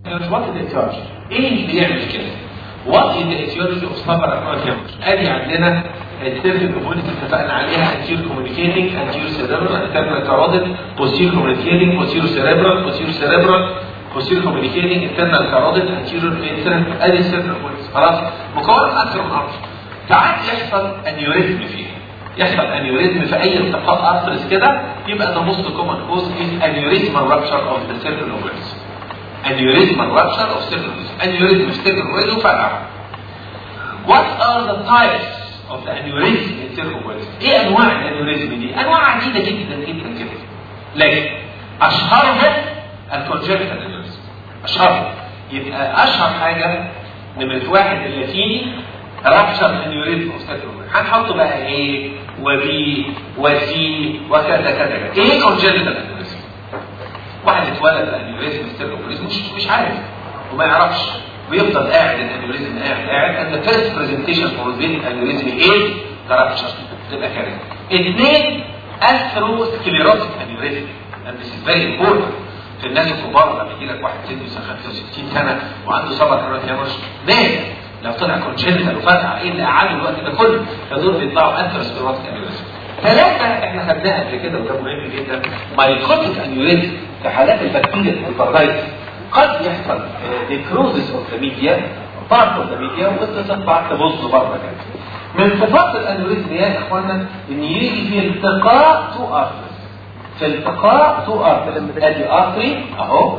وات الاتيولوجي؟ ايه اللي بيعمل كده؟ وات الاتيولوجي اوف سباراتنويد هيموريج؟ ادي عندنا السيرفيك اوبونيتي اتفقنا عليها انتيريور كوميونيكيتنج، انتيريور سيريبرال، انترنال كاروديد، بوستيريور كوميونيكيتنج، بوستيريور سيريبرال، بوستيريور سيريبرال، بوستيريور كوميونيكيتنج، انترنال كاروديد، انتيريور انترنال، ادي السيرفيك اوبونيتي. خلاص مكون اكثر من امر. ساعات يحصل انيوريزم فيها، يحصل انيوريزم في اي التقاء ارترز كده، يبقى ده موست كومن كوز از انيوريزمال رابشر اوف ذا سيرفيك اوبونيتي. انيوريزمال رابشر اوف سيرفيك اوبونيتي، انيوريزم في السيرفيك اوبونيتي وفرقع. What are the types of the aneurysm in cervical? ايه انواع الانيوريزم دي؟ انواع عديده جدا جدا جدا. لكن اشهرها الكونجنتال انيوريزم. اشهرها يبقى اشهر حاجه نمره واحد اللاتيني رابشر انيوريزم اوف سيرفيكال. هنحط بقى ايه وبي وسي وكذا كذا. ايه كونجنتال انيوريزم؟ واحد اتولد انيوريزم سيرفيكال مش عارف وما يعرفش ويفضل قاعد الانيوريزم قاعد and the first presentation for this aneurysm is the rupture. تبقى كده. اثنين atherosclerotic aneurysm and this is very important في الناس الكبار. لما يجي لك واحد سنه 65 سنه وعنده سباراتنويد هيموريج مات لو طلع كونجنتال وفتح ايه اللي قعدوا الوقت ده كله، فدول بيطلعوا atherosclerotic aneurysm. ثلاثه احنا خدناها قبل كده وده مهم جدا، مايكوتيك aneurysm في حالات البكتيريا الهيباتايتس. قد يحصل necrosis of the media part of the media وتطلع تبص بره كده. من صفات الانوريزم يا اخوانا ان يجي في التقاء تو ارترز، في التقاء تو ارترز. ادي ارتري اهو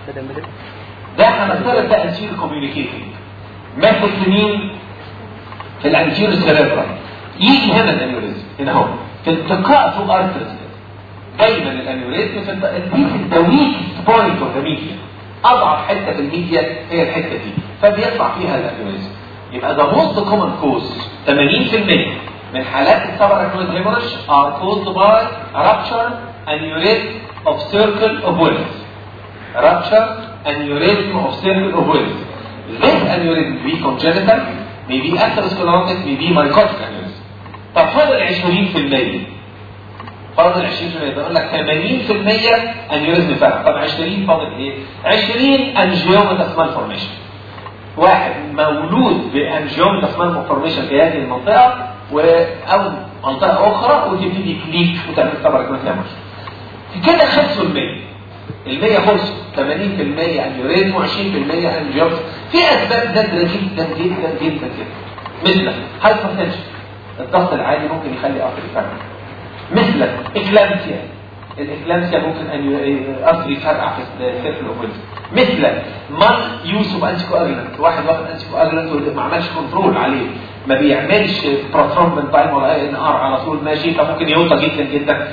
ده هنفترض ده انتيريور كوميونيكيتنج ماخد سنين في الانتيريور سيريبرال. يجي هنا الانوريزم هنا اهو في التقاء تو ارترز. دايما الانوريزم في الدويك بوينت اوف ذا ميديا، اضعف حته في الميديا هي الحته دي، فبيطلع فيها الانيوريزم. يبقى ده موست كومن كوز 80% من حالات السباراتنويد هيموريج are caused by rupture aneurysm of circle of Willis. Rupture aneurysm of circle of Willis. This aneurysm may be congenital, may be atherosclerotic, may be mycotic aneurysm. طب فاضل 20%. فاضل 20%. بقول لك 80% انيوريزم فرق. طب 20 فاضل ايه؟ 20 انجيوماتس مالفورميشن. واحد مولود بانجيوماتس مالفورميشن في هذه المنطقه او منطقه اخرى وتبتدي كليك وتعمل سباراتنويد هيموريج. كده خلصوا ال100 خلصوا 80% انيوريزم و20% انجيوماتس. في اسباب نادره جدا جدا جدا جدا مثل هايبرتنشن، الضغط العالي ممكن يخلي قطر يفرق. مثل اكلامسيا، الاكلامسيا ممكن ان قطر يفرقع في السيرفل اوبونيتي. مثل مال يوز اوف انتي كواجولانت، واحد واخد انتي كواجولانت وما عملش كنترول عليه، ما بيعملش بروترومبين تايم ولا اي ان ار على طول ماشي، فممكن يوطى جدا جدا.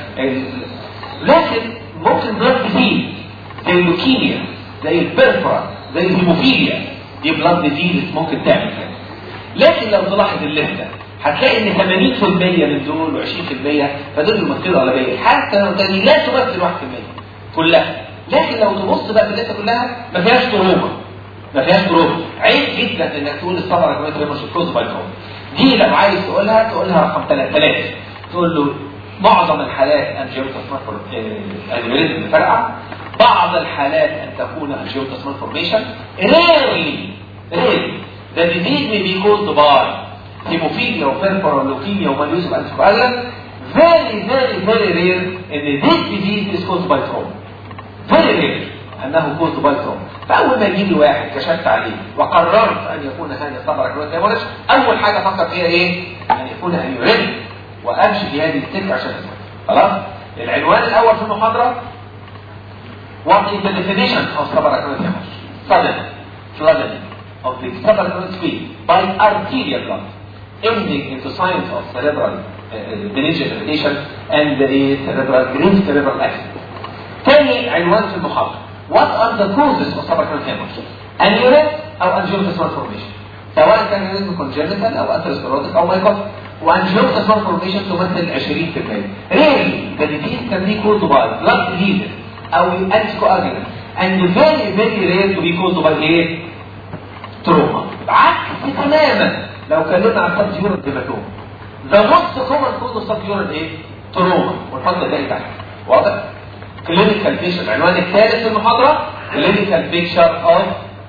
لكن ممكن بلاد ديزيز زي اللوكيميا زي البرفرا زي الهيموفيليا، دي بلاد ديزيز ممكن تعمل كده. لكن لو تلاحظ الليسته هتلاقي ان 80% من دول و20% فدول المشكله الغالبيه، حتى لو تاني لا تمثل 1% كلها. لكن لو تبص بقى في الليسته كلها ما فيهاش تروما، ما فيهاش تروما. عيب جدا انك تقول السباراتنويد هيموريج كوز باي تروما. دي لو عايز تقولها رقم 3 تقول له معظم الحالات انجيوماتس مالفورميشن فرقع، بعض الحالات ان تكون انجيوماتس مالفورميشن. rarely the disease may be caused by هيموفيليا وبرفرا ولوكيميا وماليوز وانتيكواجولانت. very rare ان this disease is caused by trauma. very rare انه caused by trauma. فاول ما يجي لي واحد كشفت عليه وقررت ان يكون هذا سباراتنويد هيموريج، اول حاجه افكر فيها ايه؟ ان يكون انيوريزم وامشي في هذه السكه عشان اسمع. خلاص؟ العنوان الاول في المحاضره what is the definition of subarachnoid hemorrhage? sudden flooding of the subarachnoid squeeze by arterial blood ending into signs of cerebral meningeal irritation and cerebral green cerebral accident. ثاني عنوان في المحاضرة what are the causes of subarachnoid hemorrhage? aneurysm أو angiomatous malformation، سواء كان aneurysm congenital أو atherosclerotic أو mycotic. وangiomatous malformation تمثل 20%. rarely the disease can be caused by blood diseases أو anticoagulants and very rare to be caused by trauma. عكس تماما لو اتكلمنا عن سبتيورال هيماتوما. ذا موست كومن كوز اوف سبتيورال تروما، ونحط الباقي تحت. واضح؟ كلينيكال بيشن. العنوان الثالث في المحاضره كلينيكال بيكتشر اوف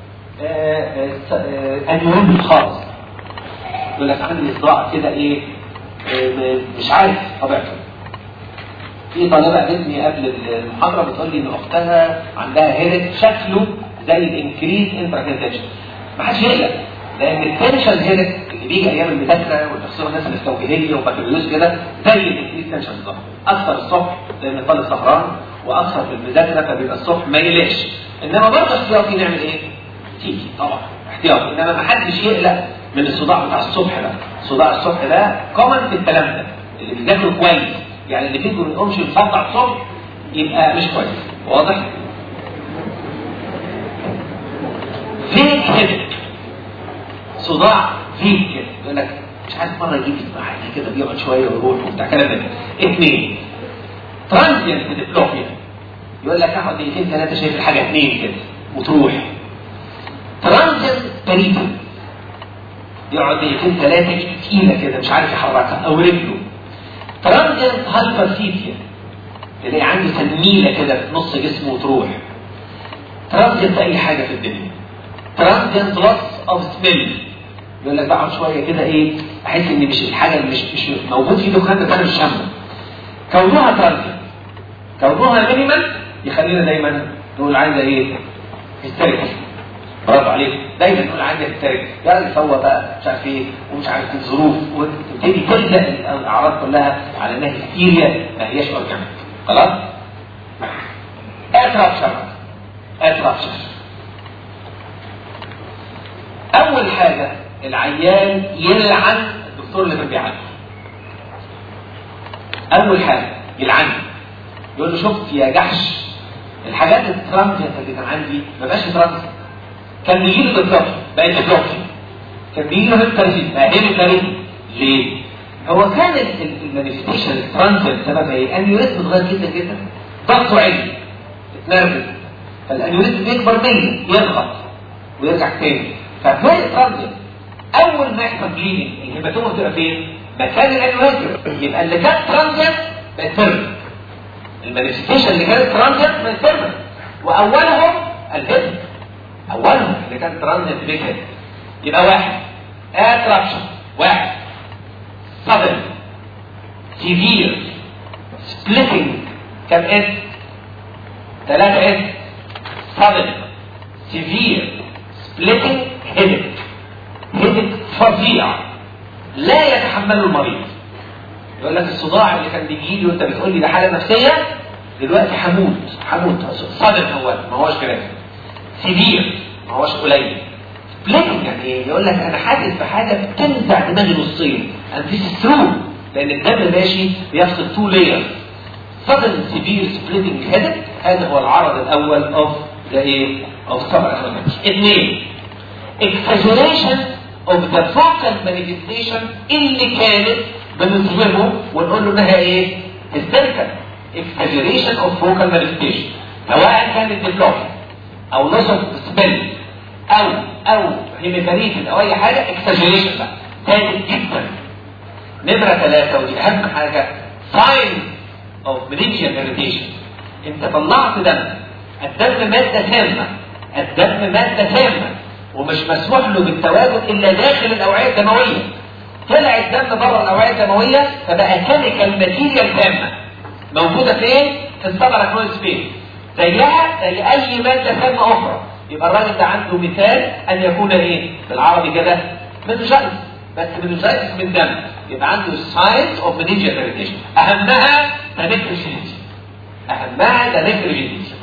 انيوريزم خالص. يقول لك عندي صداع كده ايه مش عارف طبيعته. في طالبه قابلتني قبل المحاضره بتقول لي ان اختها عندها هيرت شكله زي الانكريز انتراكنتنشن. ما حدش يقلق، لان التنشن هيرت اللي بيجي ايام المذاكره والتفسير الناس الاستوكيهيه وبكالوريوس كده زي الانكريز تنشن بالظبط. اكثر الصبح لان الطالب سهران واكثر في المذاكره فبيبقى الصبح ما يقلقش. انما برضه احتياطي نعمل ايه؟ تيجي طبعا احتياطي، انما ما حدش يقلق من الصداع بتاع الصبح ده. صداع الصبح ده كومن في الكلام ده اللي بيذاكروا كويس، يعني اللي فيكم ما يقومش يصدع الصبح يبقى مش كويس. واضح؟ فيك هيدك، صداع فيك كده يقول لك مش عارف مره يجي معايا كده بيقعد شويه ويروح وبتاع كلام ده. اثنين ترانزيانت ديبلوبيا، يقول لك اقعد دقيقتين ثلاثه شايف الحاجه اثنين كده وتروح. ترانزيانت بريتل، يقعد دقيقتين ثلاثه تقيله كده مش عارف يحركها او رجله. ترانزيانت هايبرسيتيا، تلاقي عنده تنميله كده في نص جسمه وتروح. ترانزيانت اي حاجه في الدنيا. ترانزيانت لوس اوف سميل، يقول لك بقعد شويه كده ايه احس ان مش الحاجه اللي مش موجود في دخان ده انا مش شامه. كونها ترانزيانت، كونها مينيمال يخلينا دايما نقول عايزه ايه؟ هيستيريك. برافو عليك، دايما نقول عايزه هيستيريك، يعني سوى بقى مش عارف ايه ومش عارف الظروف، وتبتدي تلزق الاعراض كلها على انها هيستيريا ما هياش اورجانيك. خلاص؟ اترابشر. اول حاجه العيان يلعن الدكتور اللي كان بيعالجه. اول حاجه يلعن، يقول له شفت يا جحش الحاجات الترانزيانت اللي كان عندي ما بقاش ترانزيانت. كان بيجي له بالظبط بقت بلوكي، كان بيجي له هيبتاريزم بقى هيبتاريزم. ليه؟ هو كان المانيفستيشن الترانزيانت سببها ايه؟ انيوريزم صغير جدا جدا، ضغطه عالي اتنرفز، فالانيوريزم بيكبر منه يضغط ويرجع تاني، فهتلاقي الترانزيانت اول ما يحصل بليدنج الهيباتوما بتبقى فين؟ مكان الانيوريزم. يبقى اللي كان ترانزيانت بقت بيرمننت. المانيفستيشن اللي كانت ترانزيانت بقت بيرمننت، واولهم الهيد، اولهم اللي كان ترانزيانت بيج هيد. يبقى واحد اترابشن، واحد sudden severe splitting كم اس؟ 3 اس. sudden severe splitting headache، headache فظيع لا يتحمله المريض. يقول لك الصداع اللي كان بيجي لي وانت بتقول لي ده حاله نفسيه دلوقتي هموت. sudden هو ما هوش كلام، severe ما هوش قليل. splitting يعني ايه؟ يقول لك انا حاسس بحاجه بتنزع دماغي نصين، and this is true لان الدم ماشي بيفقد 2 layers. sudden severe splitting headache هذا هو العرض الاول of the ايه؟ of subacute. 2 exaggeration of the focal manifestation اللي كانت بنظلمه ونقول له انها ايه؟ hysterical. exaggeration of focal manifestation سواء كانت ديبلوبيا او loss of smell او هيميباريتس او اي حاجه، exaggeration بقى ثابت جدا. نمره 3 ودي اهم حاجه signs of meningeal irritation. انت طلعت دم، الدم ماده سامه ومش مسموح له بالتواجد الا داخل الاوعيه الدمويه. طلع الدم بره الاوعيه الدمويه فبقى كيميكال ماتيريال سامه موجوده فين؟ في السباركنويد سبيس، زيها زي اي ماده سامه اخرى. يبقى الراجل ده عنده مثال ان يكون ايه؟ بالعربي كده منجايتس، بس منجايتس من دم. يبقى عنده signs of meningeal irritation، اهمها ده نيكروجينيتي.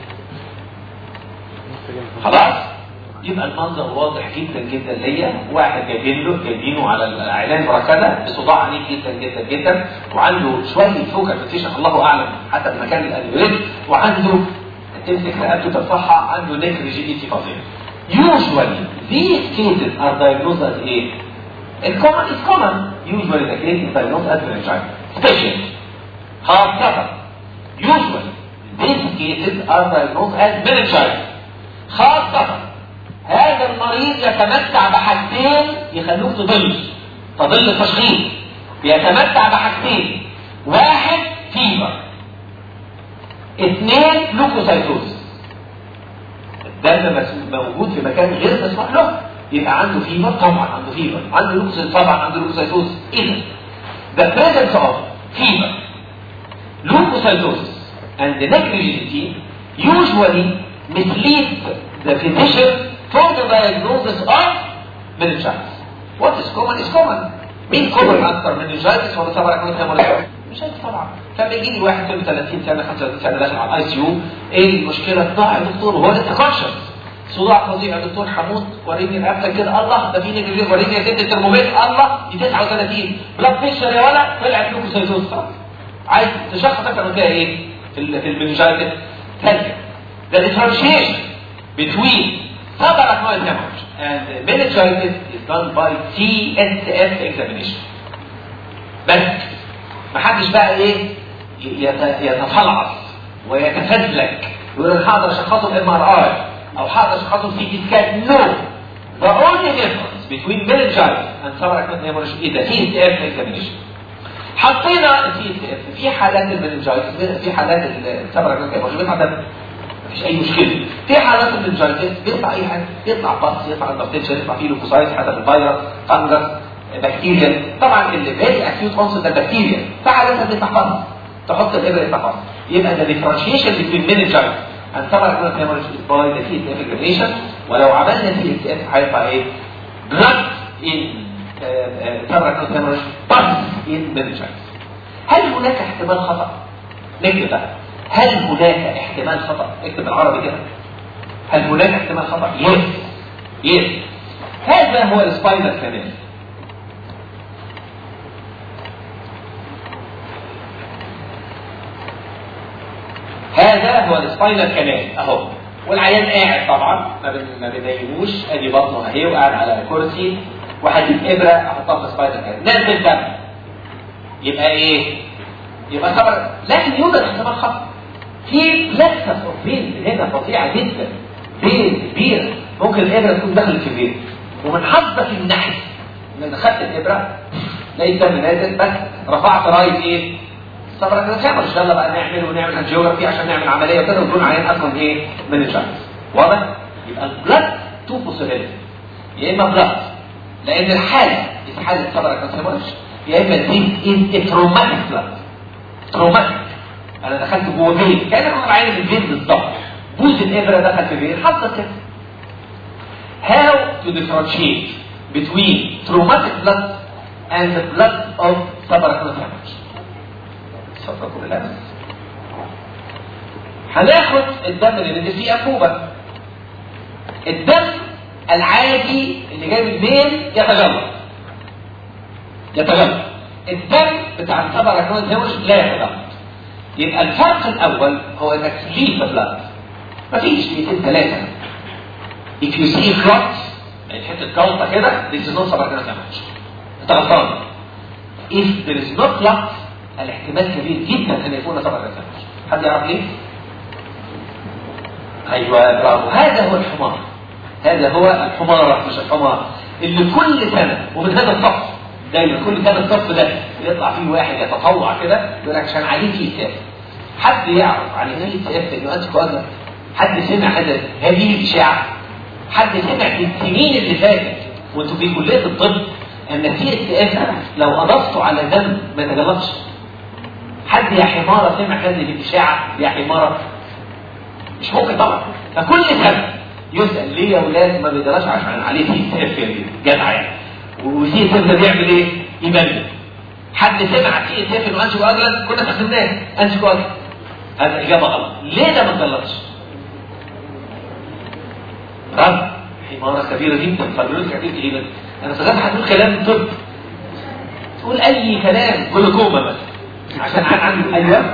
خلاص؟ يبقى المنظر واضح جدا جدا ليا. واحد جايبينه على الاعلان مركزه بصداع عنيف جدا جدا جدا، وعنده شويه فوكال فيكسيشن الله اعلم حتى بمكان الانيوريزم، وعنده تمسك رقبته ترفعها، عنده نيك ريجيديتي فظيع. Usually these cases are diagnosed as a it's common. Usually the case is diagnosed as meningitis. Special خاصة usually these cases are diagnosed as meningitis. خاصة هذا المريض يتمتع بحاجتين يخلوك تضل التشخيص. يتمتع بحاجتين، 1 فيبر، 2 لوكوسايتوز. دم موجود في مكان غير مسموح له، يبقى عنده فيبر طبعا، عنده فيبر، عنده لوكوسايتوز طبعا، عنده لوكوسايتوز. اذا the presence of fever, leukocytosis and the negligibility usually mislead the physician for the diagnosis of meningitis. What is common is common. مين common اكتر، meningitis ولا سبركنوت هيموريج؟ مش عارف طبعا. فبيجي لي واحد عنده 30 سنه 35 سنه داخل على الاي سي يو، ايه المشكله؟ صداع يا دكتور، وهو لسه كونشس، صداع فظيع يا دكتور، حموت، وريني رقبتك كده، الله ده في نيجاتيف، وريني يا ست الترمومتر، الله دي 39 بلاد بريشر يا ولد، طلعت لوكوسايتوز. عايز تشخص اكتر من كده ايه في المنجايتس؟ ثانيه the differentiation between subarachnoid hemorrhage and meningitis is done by CSF examination. بس محدش بقى ايه يتفلعص ويتفزلك ويقول انا هقدر اشخصه بالMRI او هقدر اشخصه في CT scan. No, the only difference between meningitis and subarachnoid hemorrhage is the CSF examination. حطينا CSF في حالات المننجايتس، في حالات السبركنوت هيموريج بيطلع دم، مفيش اي مشكله. في حالات المننجايتس بيطلع اي حاجه، يطلع باص، يطلع انفكشن، يطلع فيه لوكوسايت حسب الفيروس، فانجس، بكتيريا. طبعا اللي فيري اكيوت اونست ده بكتيريا، فحالاتها بتطلع باص، تحط الابره يطلع باص. يبقى ده ديفرنشيشن بين meningitis and subarachnoid hemorrhage is by the CSF examination. ولو عملنا CSF هيطلع ايه؟ blood in subarachnoid hemorrhage pus in meningitis. هل هناك احتمال خطأ؟ نكتب بقى، هل هناك احتمال خطأ؟ اكتب بالعربي كده، هل هناك احتمال خطأ؟ يس. هذا هو السباينال كانال. هذا هو السباينال كانال اهو، والعيان قاعد طبعا ما بينيموش، ادي بطنه اهي وقاعد على كرسي، وهجيب ابره احطها في السباينال كانال، نازل دم. يبقى ايه؟ يبقى صبر. لكن يوجد احتمال خطأ. في بلاكسس اوف فين هنا فظيعه جدا، فين كبير، ممكن الابره تكون دخلت في البيت ومن حظك النحس ان دخلت الابره لقيت دم نازل، بس رفعت رايه ايه؟ صبرك ما تعملش، يلا بقى نعمل انجيوجرافي عشان نعمل عمليه وكده، ويكون عيان اصلا ايه؟ meningitis. واضح؟ يبقى البلاد تو بوسيبيليتي، يا اما بلاد لان الحاله في حاله صبرك ما تعملش، يا اما دي تروماتيك بلاد. تروماتيك، انا دخلت جوه بيت كان انا عيني في البيت بالظبط، بوز الابره دخل في البيت، حصل كده. How to differentiate between traumatic blood and the blood of subarachnoid hemorrhage؟ صفركم بالله. هناخد الدم اللي نزل فيه انبوبه. الدم العادي اللي جاي من البين يتجلط. الدم بتاع السبركنويد هيموريج لا يتجلط. يبقى الفرق الاول هو انك تجيب بلاد، مفيش 200-3. if you see clot يعني حته جلطه كده، this is not subarachnoid hemorrhage، انت غلطان. if there is no clot الاحتمال كبير جدا ان يكون subarachnoid hemorrhage. حد يعرف ليه؟ ايوه برافو، هذا هو الحمار، هذا هو الحمار مش الحمار اللي كل سنه، ومن هذا الصف دايما كل سنه الصف ده يطلع فيه واحد يتطوع كده يقول لك عشان عليه CSF. حد يعرف عن CSF انه انت كوادر؟ حد سمع هذه الاشاعه؟ حد سمع في السنين اللي فاتت وانتوا في كليه الطب ان CSF لو اضفتوا على دم ما تجلطش؟ حد يا حماره سمع هذه الاشاعه يا حماره؟ مش ممكن طبعا. فكل سنه يسال ليه يا اولاد ما بيدرسش عشان عليه CSF جدع يعني، وCSF ده بيعمل ايه؟ يبلد. حد سمع CSF انه انشو اجلس؟ كنا استخدمناه انشو اجلس. هذا اجابه غلط. ليه ده ما اتجلطش؟ رب حماره كبيره جدا، فالبلوت كبير جدا. انا فكرت هتقول كلام طب، تقول اي كلام جلوكوما بس عشان عنده ايوه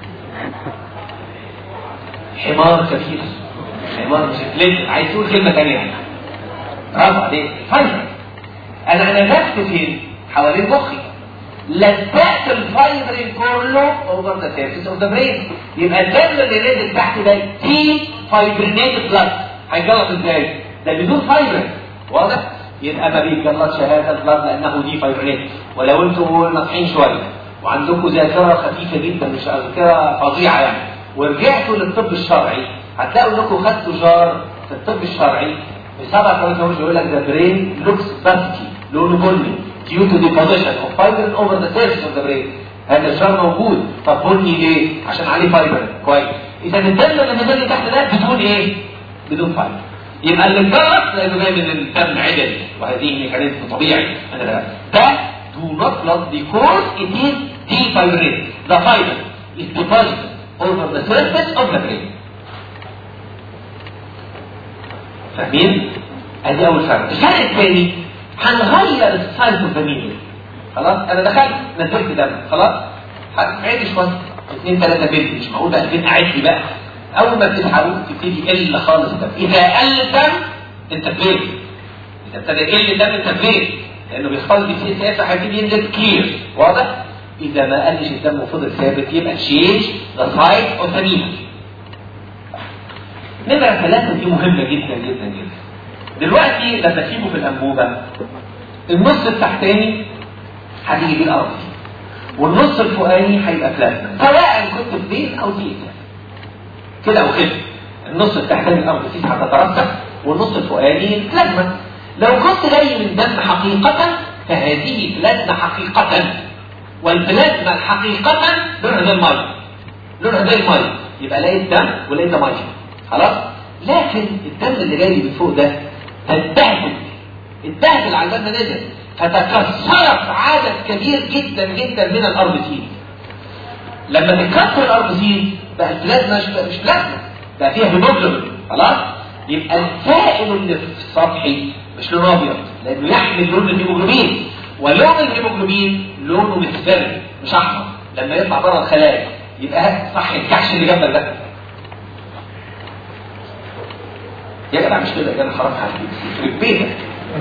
حمار كبير، حمار مش اتلت، عايز تقول كلمه ثانيه يعني. برافو عليك. فايبر، انا نفسي فين؟ حوالين مخي، لزقت الفايبرين كله اوفر ذا سيرفيس اوف ذا برين. يبقى الدم اللي نازل تحت ده دي فايبرينيتد بلاد، هيتجلط ازاي؟ ده بدون فايبرين. واضح؟ يبقى ما بيتجلطش هذا البلاد لانه دي فايبرينيتد. ولو انتوا ناصحين شويه وعندكم ذاكره خفيفه جدا، مش ذاكره فظيعه يعني، ورجعتوا للطب الشرعي هتلاقوا انكم خدتوا جار في الطب الشرعي بسبب كونتينوس يقول لك ذا برين لوكس باستي لونه بني due to deposition of fibrin over the surface of the brain. هذا الشر موجود. طب بني ليه؟ عشان عليه فايبر. كويس. اذا الدم اللي نزل تحت ده بدون ايه؟ بدون فايبر. يبقى اللي اتجرس لانه جاي من الدم عدل، وهذه ميكانيزم طبيعي. انا ده do not blood because it is defibrillate. The fiber is deposited over the surface of the brain. فاهمين؟ ادي اول فرق. الفرق الثاني هنغير السايز اوف ذا ميديا. خلاص انا دخلت نزلت دم خلاص عيد شويه 2 3 بيت مش معقول بقى البيت قاعد لي بقى. اول ما تسحبه تبتدي يقل خالص الدم. اذا قل الدم انت فين؟ اذا ابتدى يقل الدم انت فين؟ لانه بيختلط بالسي اس اف هيبتدي ينزل كتير. واضح؟ اذا ما قلش الدم وفضل ثابت يبقى تشينج ذا سايز اوف ذا ميديا. نمرة 3 دي مهمة جدا جدا جدا. دلوقتي لما تجيبه في الأنبوبة النص التحتاني هتيجي بيه الأرض والنص الفوقاني هيبقى بلازما سواء كنت في بين أو تيتا كده أو كده. النص التحتاني الأرض فيه هتترسخ والنص الفوقاني بلازما. لو كنت جاي من دم حقيقة فهذه بلازما حقيقة والبلازما حقيقة لونها زي المية. لونها زي المية يبقى لقيت دم ولقيت مية خلاص. لكن الدم اللي جاي من فوق ده اتبهدل على الباب نزل فتكسرت عدد كبير جدا جدا من الاربسين. لما تتكسر الاربسين بقى البلازما مش بلازما بقى فيها هيموجلوبين خلاص. يبقى السائل اللي في السطحي مش لونه ابيض لانه يحمل لون الهيموجلوبين ولون الهيموجلوبين لونه مصفر مش احمر. لما يطلع بره الخلايا يبقى صح الكحش اللي جنبك ده يا جماعه مش كده. انا حرام عليك في بيتك.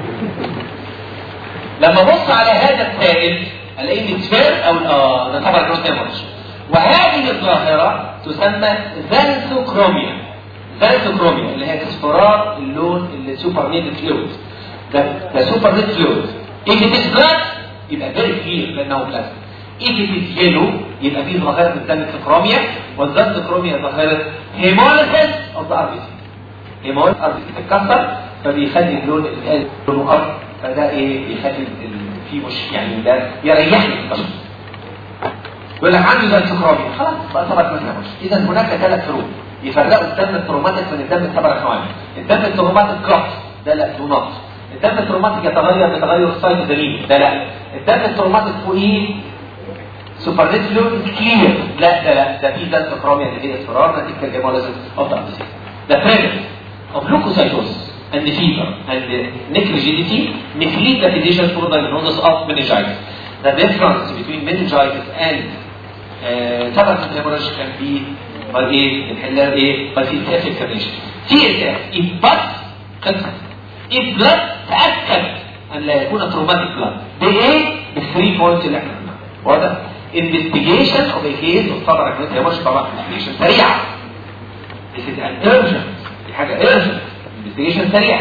لما ابص على هذا السائل الاقيه مصفر او ده طبعا كروتيموس. وهذه الظاهره تسمى زانثوكروميا. زانثوكروميا اللي هي اصفرار اللون اللي سوبر نيت فلويد. ده سوبر نيت فلويد. if it is black يبقى very clear لانه بلازما. if it is yellow يبقى فيه ظاهره الزانثوكروميا. والزانثوكروميا ظاهره هيموليسيس اوف ذا اربيسي. هيمول ارضي تتكسر فبيخلي اللون اللي لونه ابيض فده ايه بيخلي فيه مش يعني ده يريحني في البشر. يقول لك عنده زي السكرابي خلاص بقى طبعا مثلا مش. اذا هناك 3 فروق يفرقوا الدم التروماتيك من الدم السبع نوعين. الدم التروماتيك كلوت ده لا دو نوت. الدم التروماتيك يتغير بتغير السايز الدليل ده لا. الدم التروماتيك فوقيه سوبرنيت فلويد كلير لا ده لا. ده في زانثوكروميا اللي هي اصفرار نتيجه الهيموليسيس اوف ذا The presence of leukocytosis and fever and neck rigidity may lead the physician to diagnosis of meningitis. The difference between meningitis and tuberculosis hemorrhage can be by by CSF examination. CSF if blood خلصت. if blood تأكد أن لا يكون traumatic blood. ب3 points اللي احنا قلناها. واضح؟ investigation of a case of tuberculosis hemorrhage طبعا investigation سريعة. This is an urgent. دي حاجة urgent. investigation سريعة.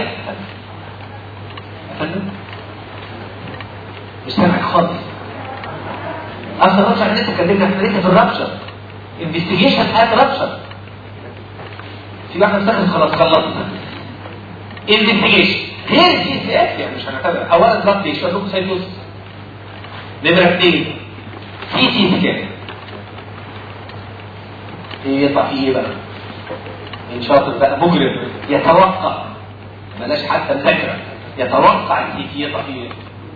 مش سامع خالص. أصلا الرابشر احنا لسه اتكلمنا احنا لسه في الرابشر. investigation at رابشر. في واحد مستخدم خلاص خلصنا. investigation غير جي سي اف يعني مش هنعتبر. أولا بلاد تيشو لوكوسايتوس. نمرة 2 سي تي سكان. يطلع فيه ايه بقى؟ ان شاطر بقى مجرم يتوقع بلاش حتى الذكرى يتوقع السي تي يطلع فيه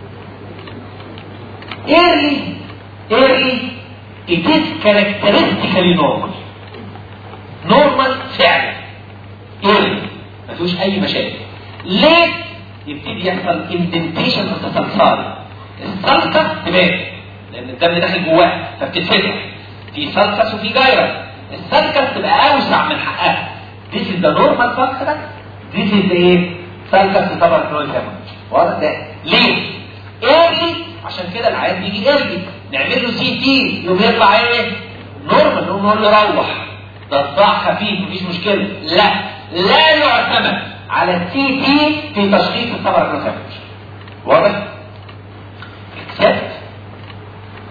early it is characteristically normal فعلا early ما فيهوش اي مشاكل. ليه يبتدي يحصل indentation في السلسال. السلسة تبان لان الدم داخل جواها فبتتفتح في سلسة وفي جايرة. السلسة تبقى اوسع من حقها. This is the normal function. This is the سلسة طبعا كرونيك هيموريدج. واضح ده ليه؟ early عشان كده العيان بيجي early نعمل له سي تي يوم يطلع ايه؟ نورمال نقول له روح ده صداع خفيف مفيش مشكله. لا يعتمد على السي تي في تشخيص الطبع كرونيك هيموريدج. واضح؟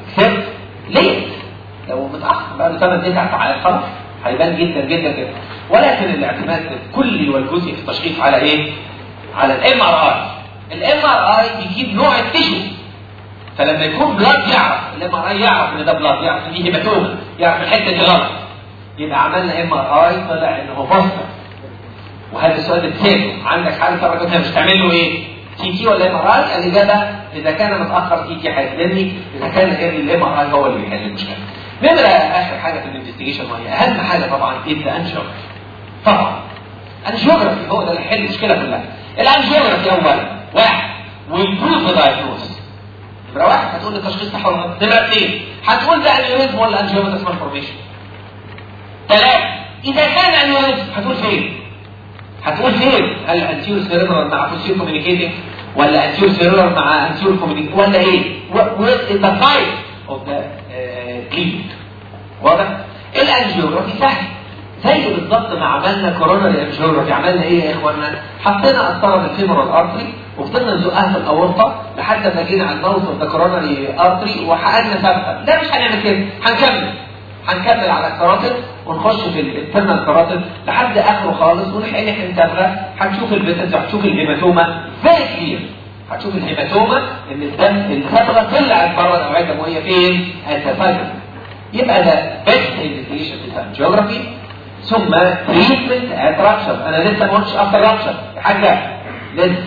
اكسبت ليه؟ لو متاخر بقى له 8 9 ساعات خلاص هيبان جدا جدا كده. ولكن الاعتماد الكلي والجزئي في التشخيص على ايه؟ على الام ار اي. الام ار اي بيجيب نوع التشو، فلما يكون بلاد يعرف الام ار اي، يعرف ان ده بلاد، يعرف ان دي هيماتوما، يعرف الحته دي غلط، يبقى عملنا ام ار اي طلع ان هو بوستر. وهذا السؤال الثاني، عندك حاله طبعا مش تعمل له ايه؟ سي تي ولا ام ار اي؟ الاجابه اذا كان متاخر سي تي هيحلني، اذا كان الام ار اي هو اللي بيحل المشكله. نمره اخر حاجه في الانفستيجيشن وهي اهم حاجه طبعا الانجيوجرافي. طبعا الانجيوجرافي هو ده اللي هيحل المشكله كلها. الانجيوجرافي اولا واحد والبروف دايجنوز. نمره واحد هتقول لي التشخيص صح ولا غلط. نمره اثنين هتقول ده انيوريزم ولا انجيوباتيك مالفورميشن. ثلاثه اذا كان انيوريزم هتقول فين؟ هتقول فين؟ هل انتيور سيريبرال مع بوستيريور كوميونيكيتنج ولا انتيور سيريبرال مع انتيور كوميونيكيتنج ولا ايه؟ وات ذا تايب اوف ذا كلينيك. واضح؟ الانجيوجرافي سهل زي بالظبط ما عملنا كوروناري انجيوجرافي. عملنا ايه يا اخوانا؟ حطينا قسطره الفيمورال ارتري وفضلنا نزقها في الاورطه لحد ما جينا على الموت اوف ذا كوروناري ارتري وحققنا ثابته. لا مش هنعمل كده، هنكمل على الكراتب ونخش في الانترنال كراتب لحد اخره خالص ونحقن صبغه. هتشوف الفيتنز وهتشوف الهيماتوما فيري كلير. هتشوف الهيماتوما ان الدم الصبغه طلعت بره الاوعيه الدمويه فين؟ التفاجئ. يبقى ده بيست انفستيجيشن في الجيوغرافي. ثم تريتمنت ات رابشر. انا لسه ما قلتش افتر رابشر حاجه لسه.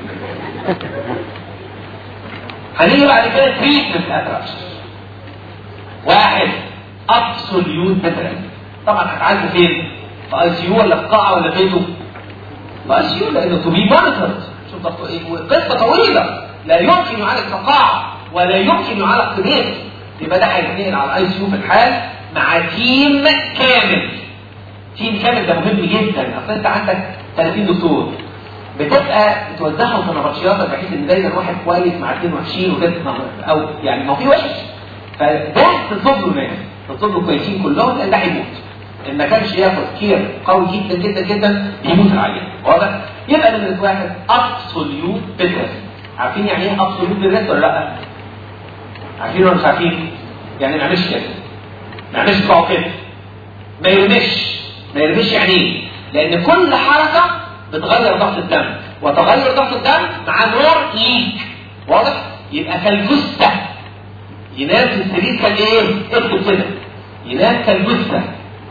هنيجي بعد كده تريتمنت ات رابشر. واحد ابسوليوت بيترال. طبعا هتعالج فين؟ في اي سي يو ولا في قاعه ولا بيته؟ في اي سي يو لانه تو بي مونيتورد. شوف ضغطه ايه، قصه طويله لا يمكن يعالج في قاعه ولا يمكن يعالج في بيت. يبقى ده هيتنقل على الاي سي يو في الحال مع تيم كامل. تيم كامل ده مهم جدا. اصل انت عندك 30 دكتور بتبقى توزعهم في نبطشياتك بحيث ان دايما واحد كويس مع اثنين وحشين وده او يعني ما في وحش، فده تطلب له ناس، تطلب له كويسين كلهم لان ده هيموت. ان ما كانش ياخد كير قوي جدا جدا جدا بيموت العيان. واضح؟ يبقى نمرة واحد ابسوليوت بيترس. عارفين يعني ايه ابسوليوت بيترس ولا لا؟ عارفين ولا مش عارفين؟ يعني ما يعملش كده، ما يعملش صباعه كده، ما يرمش يعني ايه؟ لان كل حركه بتغير ضغط الدم، وتغير ضغط الدم مع نور ليك. واضح؟ يبقى كالجثه. ينام في السرير كان ايه؟ اكتب كده، ينام كالجثه.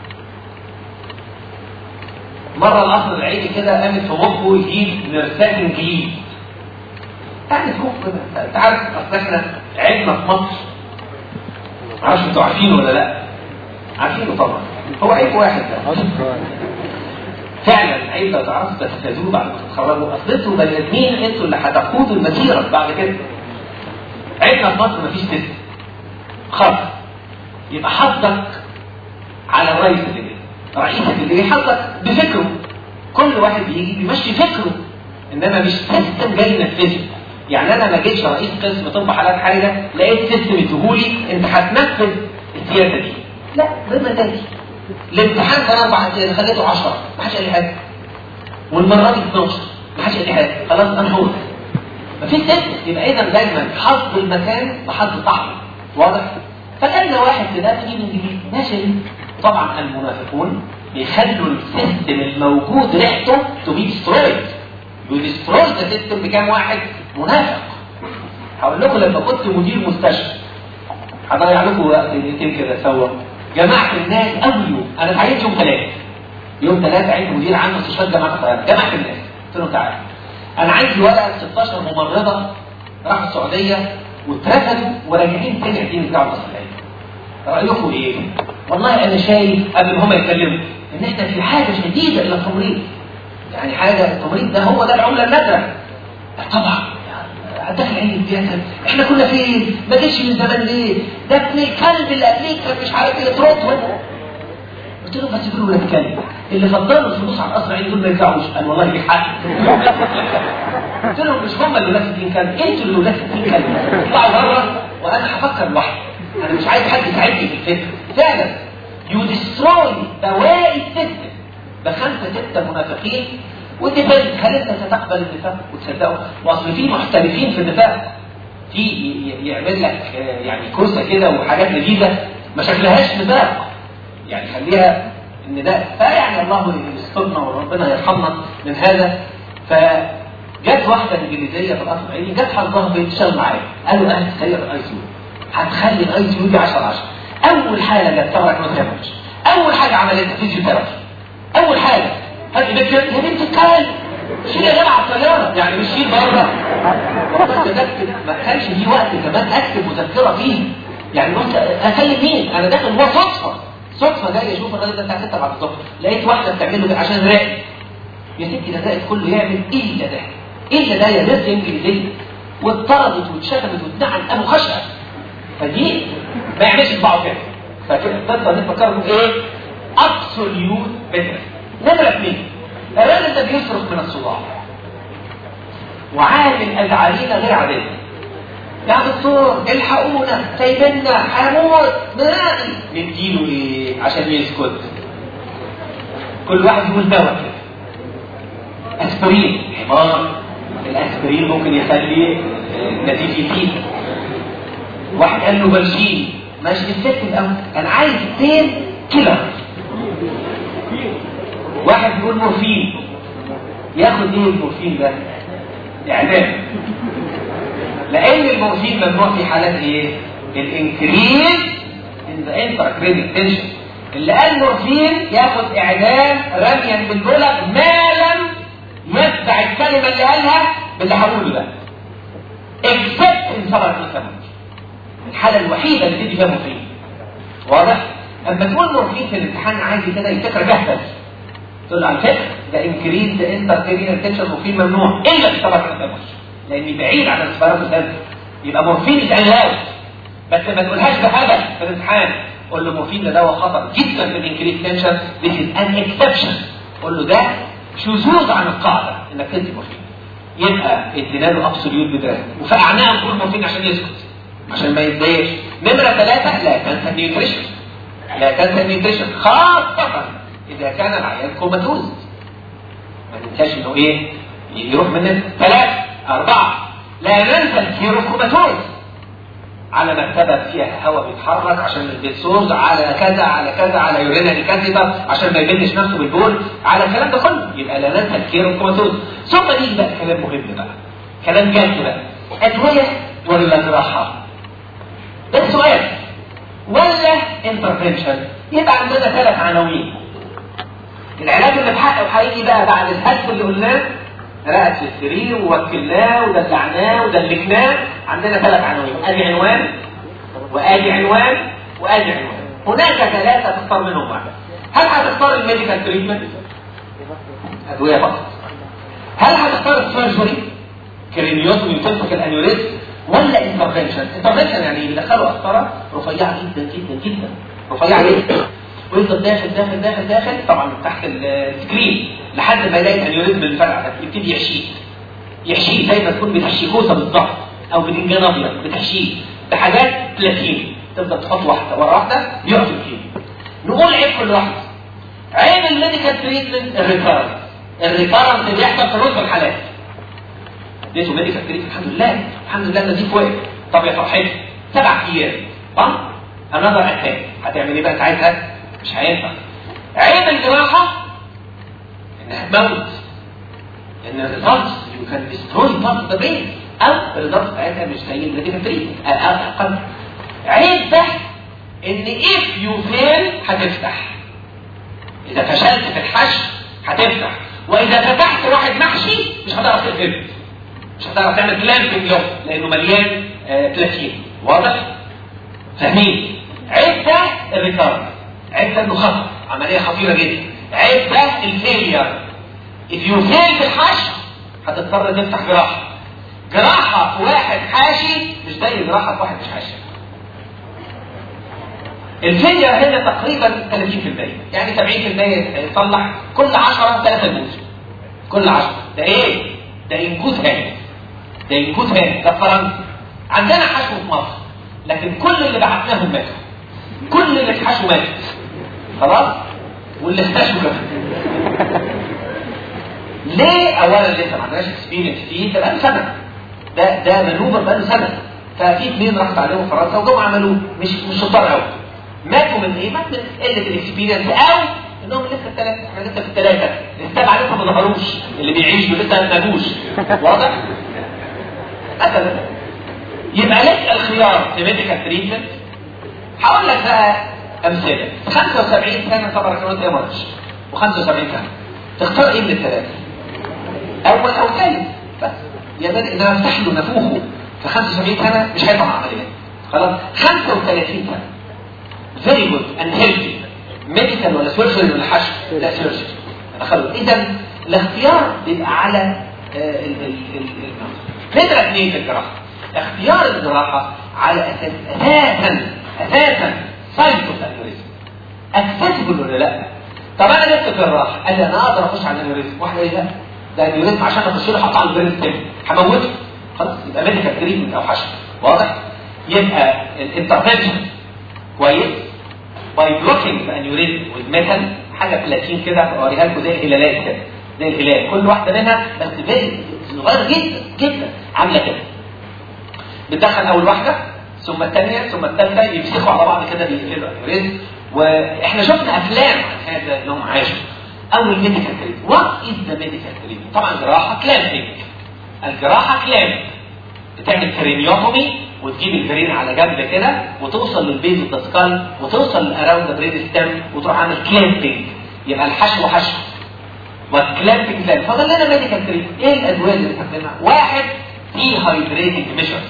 مره القصر العيني كده قامت في مخه يجيب مرساكن جديد. يعني في مخه كده. انت عارف اصل احنا عيبنا في مصر، معرفش انتوا عارفينه ولا لا؟ عارفينه طبعا. هو عيب واحد ده. فعلا عيب لو تعرفوا تستفادوه بعد ما تتخرجوا. اصل انتوا بني ادمين، انتوا اللي هتقودوا المسيره بعد كده. عيبنا في مصر مفيش سيستم خالص. يبقى حظك على الرئيس اللي جاي، رئيسك اللي جاي حظك بفكره. كل واحد بيجي بيمشي فكره، انما مش سيستم جاي ينفذه. يعني انا ما جيتش رئيس قسم طب حالات حاجه لقيت سيستم يديهولي انت هتنفذ السياسه دي. لا، بمزاجي. الامتحان كان 4 اسئله خليته 10، ما حدش قال لي حاجه. والمره دي 12، ما حدش قال لي حاجه. خلاص انا حر. مفيش سيستم. يبقى اذا دايما حظ المكان وحظ صاحبه. واضح؟ فكان واحد كده تيجي من جديد ماشي. طبعا المنافقون بيخلوا السيستم الموجود ريحته تو بي ديسترويد. يديستروي السيستم بكام واحد منافق. هقول لكم لما كنت مدير مستشفى هضيع لكم وقت دقيقتين كده سوا. جمعت الناس اول يوم، انا اتعينت يوم 3 عينت مدير عام مستشفى جامعه القاهره. جمعت الناس قلت لهم تعالوا انا عندي ورقه 16 ممرضه راحوا السعوديه واترفدوا وراجعين تاني عايزين يرجعوا مصر العين. رايكم ايه؟ والله انا شايف قبل ما هم يتكلموا ان احنا في حاجه شديده الى التمريض. يعني حاجه التمريض ده هو ده العمله النادره. طبعا داخل عين الجهاز احنا كنا فين؟ ما جيتش من زمان ليه؟ ده ابن الكلب اللي قبليك كان مش عارف ايه ترطه. قلت له بس يقولوا ولا الكلب اللي فضلوا الفلوس على القصر عين دول ما يرجعوش. قال والله دي حق. قلت لهم مش هم اللي لابسين كلب، انتوا اللي لابسين كلب. اطلعوا بره وانا هفكر لوحدي. انا مش عايز حد يساعدني في الفكر. فعلا يو ديستروي بواقي السيستم ب5 6 منافقين. وديبند هل انت ستقبل النفاق وتصدقه؟ واصل في محترفين في النفاق. في يعمل لك يعني كوسه كده وحاجات لذيذه ما شكلهاش نفاق، يعني خليها ان ده فيعني الله يسترنا وربنا يرحمنا من هذا. فجت واحده انجليزيه في القصر العيني، جت حظها بتشتغل معايا، قالوا اهل سيء الاي سي يو، هتخلي الاي سي يو دي 10/10. اول حاجه جت تبرك نوتيفرج، اول حاجه عملتها فيزيوثيرابي، اول حاجه هات بيك يا بنت الكلب شيل يا جماعه الطياره، يعني مش شيل بره. ما كانش في وقت كمان اكتب مذكره فيه، يعني قلت اكلم مين؟ انا داخل هو صدفه جاي اشوف الراجل ده الساعه 6 بعد الظهر، لقيت واحده بتعمل له عشان راقب. يا ستي ده الكل يعمل الا ده، الا ده يا بنت انجليزيه، واتطردت واتشتمت واتنعن ابو خشب. فدي ما يعملش صباعه كده. فكده تفضل نفكركم ايه؟ ابسوليوت بيتر. نمره 2، الراجل ده بيصرخ من الصداع وعامل ازعارينا غير عاديه. يا دكتور الحقونا سايبنا هموت مرائي، نديله ايه عشان يسكت؟ كل واحد يقول دواء كده. اسبرين، حمار، الاسبرين ممكن يخلي نتيجه فيه. واحد قال له بلشين، ماشي الست الاول، انا عايز 2 كيلو. واحد بيقول مورفين، ياخد ايه المورفين ده؟ اعدام. لان المورفين ممنوع في حالات ايه؟ الانكريز ان ذا انتراكرينيال تنشن. اللي قال مورفين ياخد اعدام رميا بالبلد ما لم يتبع الكلمه اللي قالها باللي هقوله ده. اكسبت ان صبرت الثمن. الحاله الوحيده اللي تدي فيها مورفين. واضح؟ اما تقول مورفين في الامتحان عادي كده يفتكر جهبل. تقول له على فكره ده انكريز ذا انتراكرينيال تنشن مورفين ممنوع الا في صبرت الثمن. لاني بعيد عن السبارات الثالثه. يبقى مورفين يتقالهاش، بس ما تقولهاش بهبل في الامتحان. قول له مورفين ده دواء خطر جدا في الانكريز تنشن، this is an exception. قول له ده شذوذ عن القاعده انك تدي مورفين. يبقى ادينا له ابسوليوت بدايه وفقعناه نقول مورفين عشان يسكت، عشان ما يتضايقش. نمره 3، لا تنسى النيوتريشن. لا تنسى النيوتريشن خاصه اذا كان العيان كوماتوز. ما ننساش انه ايه؟ يروح مننا. 3 4 لا ننسى الكيروكوماتوز، على مرتبه فيها هواء بيتحرك عشان البيتسورز، على كذا على كذا، على يورينري كاثيتر عشان ما يبنش نفسه بالبول، على الكلام ده كله. يبقى لا ننسى الكيروكوماتوز. ثم يجي بقى كلام مهم بقى، كلام جد بقى، ادويه ولا جراحه؟ ده السؤال. ولا انترفنشن؟ يبقى عندنا 3 عناوين. العلاج اللي بحقه هيجي بقى بعد الهدف اللي قلناه، رقت في السرير ووكلناه ودلعناه ودلكناه. عندنا 3 عناوين، ادي عنوان وادي عنوان وادي عنوان. هناك 3 تختار منهم واحد. هل هتختار الميديكال تريتمنت؟ ادويه فقط. هل هتختار السيرجري؟ كرينيوتومي وتنفخ الانيوريزم، ولا انترفنشن؟ انترفنشن يعني يدخلوا قسطره رفيعه جدا جدا جدا، رفيعه جدا، ويفضل داخل داخل داخل داخل طبعا تحت السكرين لحد ما يلاقي الانيوريزم الفرع ده يبتدي يحشيه زي ما تكون بتحشي كوسه بالظبط او بدنجان ابيض، بتحشيه بحاجات بلاتين. تفضل تحط واحده ورا واحده يقف فيه. نقول عيب كل واحده. عيب الميديكال تريتمنت الريكارنس اللي بيحصل في نص الحالات. اديته ميديكال تريتمنت الحمد لله، الحمد لله النزيف وقف. طب يا فرحتي 7 ايام طب انذر اتاك، هتعمل ايه بقى ساعتها؟ مش هينفع. عيب الجراحه انها تموت، لان الريزلتس يو كان ديستروي بارت ذا برين، او الريزلتس بتاعتها مش زي الميديكال تريتمنت اقل. عيب ده ان اف يو فيل هتفتح. اذا فشلت في الحشو هتفتح، واذا فتحت واحد محشي مش هتعرف تقفله، مش هتعرف تعمل كلامبنج له لانه مليان بلاتين. واضح؟ فاهمين؟ عيب ده الريكارد، عيب ده انه خطر، عمليه خطيره جدا. عيب ده الفيلير. if you fail في الحشو هتضطر تفتح جراحه في واحد حاشي مش زي جراحه في واحد مش حاشي. الفيلير هنا تقريبا 30%، يعني 70% يصلح، كل 10 3 جزء، كل 10. ده ايه؟ ده انكوت هاني، ده انكوت هاني، ده فرنسا. عندنا حشو في مصر، لكن كل اللي بعتناهم ماتوا، كل اللي اتحشوا ماتوا خلاص، واللي اختشوا كمان. ليه؟ اولا لسه ما عندناش اكسبيرينس فيه، ده بقاله سنه، ده منوبر بقاله سنه. ففي 2 راحت عليهم فرنسا وجم عملوه، مش شطار قوي. ماتوا من ايه؟ مات من قله الاكسبيرينس، او انهم لسه الثلاثه، احنا لسه في الثلاثه، السبعه لسه ما ظهروش، اللي بيعيشوا لسه ما جوش. واضح؟ مثلا يبقى لك الخيار في ميديكال تريتمنت. هقول لك بقى امثله. 75 سنه طبعا كانت يا ماتش و75 سنه تختار ايه من الثلاثه؟ اول او ثالث بس. يا بني اذا افتح له نفوخه في 75 سنه مش هيطلع عمليه. خلاص 35 سنه فيري جود اند هيلثي، ميديكال ولا سيرجري ولا حشو؟ لا سيرجري. خلاص اذا الاختيار بيبقى على نمرة 2 في الجراحه. اختيار الجراحه على اساس اساسا سايتوس انيوريزم اكسسبل ولا لا. طب انا جبت جراح قال لي انا اقدر اخش على الانيوريزم، واحده ايه لا ده انيوريزم عشان اخش له احط على البرين ستيم هموته. خلاص يبقى ميديكال تريتمنت او حشو. واضح؟ يبقى الانترفنشن كويس باي بلوكينج ذا انيوريزم وذ ميتال، حاجه بلاتين كده اوريها لكم زي الهلالات كده، زي الهلال كل واحده منها بس صغير جدا جدا عامله كده. بتدخل اول واحده ثم الثانيه ثم الثالثه يمسكوا على بعض كده بيقفلوا الانيوريزم. واحنا شفنا افلام عن هذا انهم عاشوا. اول ميديكال تريتمنت، وات از ذا ميديكال تريتمنت؟ طبعا جراحه كلامبنج. الجراحه كلامب، بتعمل كرينيوتومي وتجيب البرين على جنب كده وتوصل للبيز اوف ذا سكال وتوصل اراوند ذا برين ستيم وتروح عامل كلامبنج. يبقى الحشو حشو والكلامبنج كلامب. فاضل لنا ميديكال تريتمنت. ايه الادويه اللي بنستخدمها؟ واحد دي هايدريتنج ميجرز.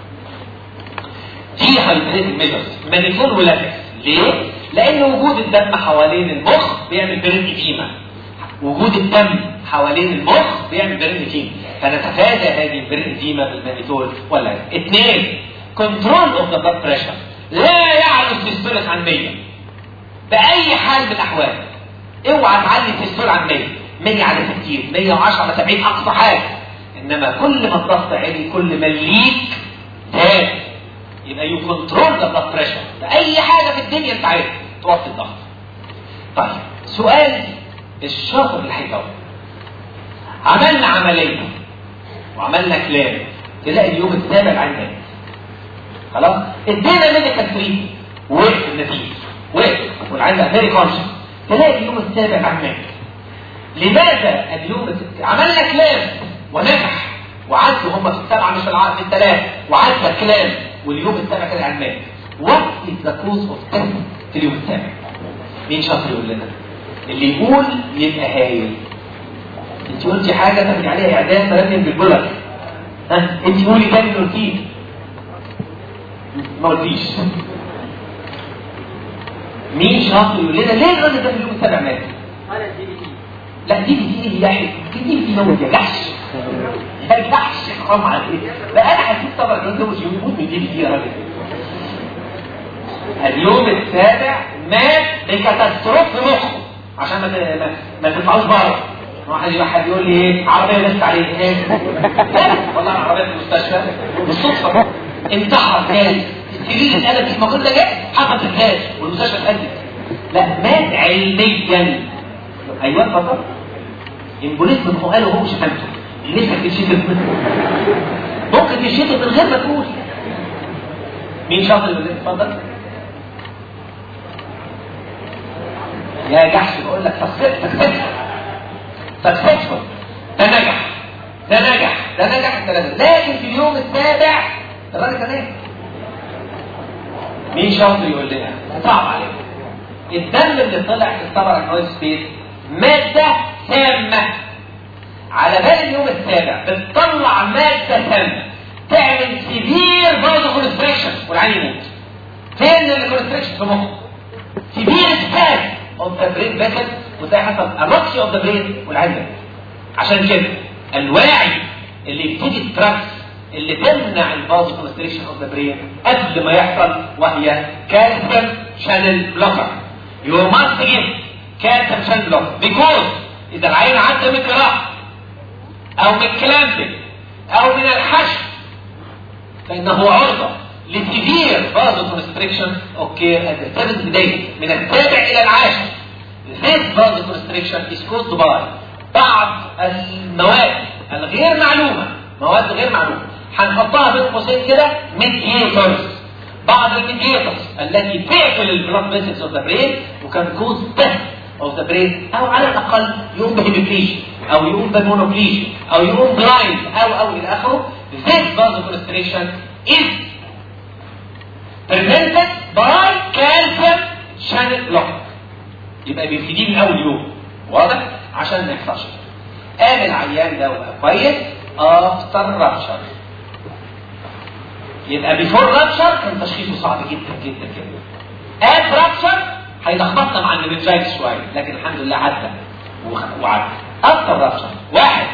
دي هايدريتنج ميجرز مانيتول ولاتكس. ليه؟ لان وجود الدم حوالين المخ بيعمل برين ايديما. وجود الدم حوالين المخ بيعمل برين ايديما، فنتفادى هذه البرين ايديما بالمانيتول ولا. 2 كنترول اوف ذا بلاد بريشر، لا يعلو السيستوليك عن 100 باي حال من الاحوال. اوعى تعلي السيستول عن 100. 100 على 60، 110 على 70 اقصى حاجه. انما كل ما الضغط عالي كل ما الليك زاد. يبقى يو كنترول ذا بلاد بريشر باي حاجه في الدنيا انت عايز توطي الضغط. طيب سؤال الشاطر اللي هيجاوب. عملنا عمليه وعملنا كلام، تلاقي اليوم السابع العين خلاص ادينا ميديكال تريتمنت وقف النتيجه، وقف والعين ده فيري كونشس، تلاقي اليوم السابع العين. لماذا اليوم عملنا كلام ونجح وعدوا هم في السبعه مش في الثلاثه وعدى الكلام واليوم السابع كده علمان؟ وات از ذا كوز اوف ديث في اليوم السابع؟ مين شاطر يقول لنا؟ اللي يقول يبقى هايل. انت قلتي حاجه تاخدي عليها اعدام فلازم بالبلد. ها انت قولي تاني اللي قلتيه. ما قلتيش. مين شاطر يقول لنا ليه الراجل ده في اليوم السابع مات؟ انا دي بي تي. لا دي بي تي اللي يحيى، دي بي تي ما ينجحش. ما ينجحش حرام عليك. لا انا حسيت طبعا ان انت مش يموت من دي بي تي يا راجل. اليوم السابع مات بكاتاستروف في مخه عشان ما تطلعوش بره. واحد يقول لي ايه عربيه لسه عليه ايه؟ والله العربيه في المستشفى بالصدفه انتحر كان السرير اتقلب في المكان ده جاي حصل الكاش والمستشفى اتقلبت. لا مات علميا. ايوه اتفضل. امبوليزم من قاله هو مش فهمته. لسه بتشتم ممكن يشتم من غير ما تقول. مين شاطر يقول لك اتفضل؟ يا جحش بقول لك سكسسفول. ده نجح ده نجح ده نجح الثلاثه، لكن في اليوم السابع الراجل كمان. مين شاطر يقول لنا؟ صعب عليك. الدم اللي طلع في الصبر النويز سبيس ماده سامه. على بال اليوم السابع بتطلع ماده سامه تعمل سيفير برضه كونستريكشن والعين يموت. فين الكونستريكشن في مخه؟ سيفير سباز اوف ذا برين فيسل وتلاقي حصل ابوكسي اوف ذا برين والعين يموت. عشان كده الواعي اللي يبتدي التراكس اللي تمنع الفازو كونستريكشن اوف ذا برين قبل ما يحصل، وهي كالسيوم شانل بلوكر. يو ماست جيف كالسيوم شانل بلوكر بيكوز اذا العين عدى من الجراحه او من الكلامبنج او من الحشو فانه عرضه لسيفير فازو كونستريكشن اوكي at the 7th day من السابع الى العاشر. This vasoconstriction is caused by بعض المواد الغير معلومه، مواد غير معلومه هنحطها بين قوسين كده ميدياتورز. بعض الميدياتورز التي تقفل البلاد فيسلز اوف ذا برين وكان كوز ديث اوف ذا برين، او على الاقل يقوم بهيميبليجيا او يقوم بمونوبليجيا او يقوم بلايند او الى اخره. This vasoconstriction is prevented by calcium channel block. يبقى بيبتدي من اول يوم، واضح؟ عشان ما يحصلش. قام العيان ده وبقى كويس افتر رابشر. يبقى بيفور رابشر كان تشخيصه صعب جدا جدا جدا. ات رابشر هيلخبطنا مع المنجايتس شويه، لكن الحمد لله عدى وعدى. افتر رابشر واحد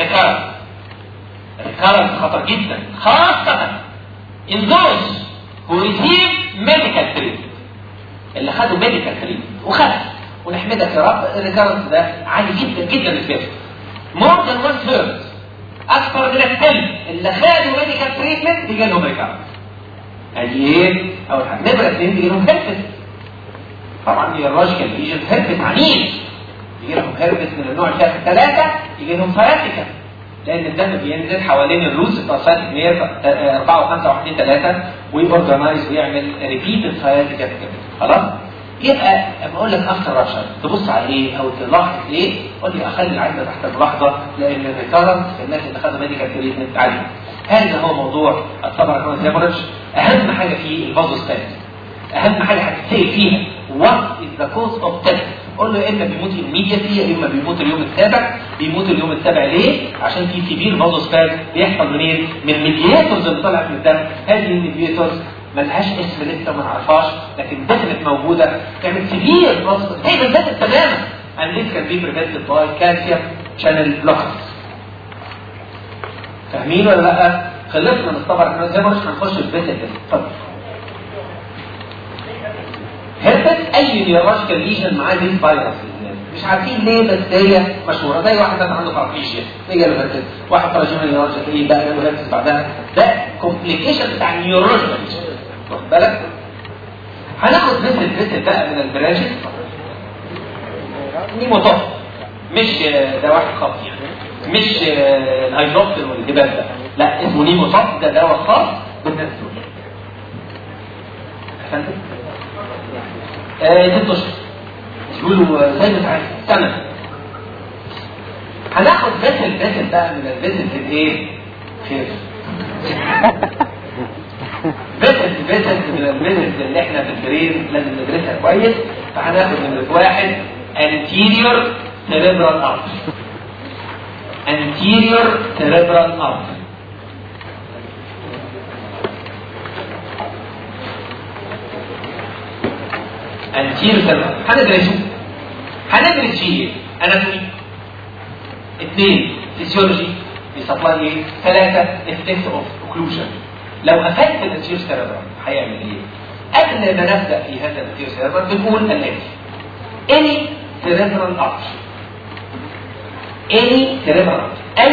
ريكارنس خطر جدا، خاصة in those who receive medical treatment. اللي خدوا medical treatment ونحمدك يا رب الريكارنس ده عالي جدا جدا الفيرست. more than 1/3 اكثر من الثلث اللي خدوا medical treatment بيجي لهم ريكارنس. ادي ايه؟ اول حاجه. نمره 2 بيجي لهم هيربس. طبعا نيورولوجيكال ليجن هيربس عنيف. يجي لهم هيربس من النوع الثالث 3 يجي لهم سياتيكا. لان الدم بينزل حوالين الروس بتاعت نيرف 4 و5 و1 2 3 ويورجنايز ويعمل ريبيتد سياتيكا كده. خلاص؟ يبقى اما اقول لك افتر رابشر تبص على ايه او تلاحظ ايه؟ قول لي اخلي العين تحت الملاحظه لان الريكارنس في الناس اللي خدوا ميديكال تريتمنت عالي. هذا هو موضوع السباركنويد هيموريدج. اهم حاجه فيه الفازوستاسيس. اهم حاجه هتتسال فيها what is the cause of death. قول له يا اما بيموت immediately يا اما بيموت اليوم السابع. بيموت اليوم السابع ليه؟ عشان في سيفير فازوسباز بيحصل منين؟ من الميدياتورز اللي طلعت من الدم. هذه الميدياتورز ملهاش اسم لسه ما نعرفهاش، لكن دخلت موجوده تعمل سيفير فازوسباز زي ما انتهت تماما. and this can be prevented by calcium channel blockers. فاهمين ولا لا؟ خلصنا من السباركنويد هيموريدج هنخش في بيت الدم. اتفضل. هربت اي نيورولوجيكال ليجن معاه دي فيروس مش عارفين ليه بس هي مشهوره. زي واحد مثلا عنده بارابليجيا هي له هربت، واحد تراجمه نيورولوجيكال ايه بقى له هربت بعدها. ده كومبليكيشن بتاع النيورولوجيكال واخد بالك. هناخد مثل بقى من البراجل نيموتوب، مش دواء خاص يعني، مش الهيدروكسين والهبال ده، لا اسمه نيموتوب. ده دواء خاص بالناس دول. فهمت؟ 6 اشهر يقولوا زي ما تعرف سنه. هناخد بس بقى من البيزنس الايه؟ خير. بس من البيزنس اللي احنا في البرين لازم ندرسها كويس. فهناخد من واحد anterior cerebral artery. anterior cerebral artery. anterior cerebral هندرس فيه اناتومي. 2 فيسيولوجي بيسبلاي ايه؟ 3 افكت اوف اوكلوجن. لو افكت الانتيريور سيريبرال هيعمل ايه؟ قبل ما نبدا في هذا الانتيريور سيريبرال بنقول الاتي: any cerebral artery اي cerebral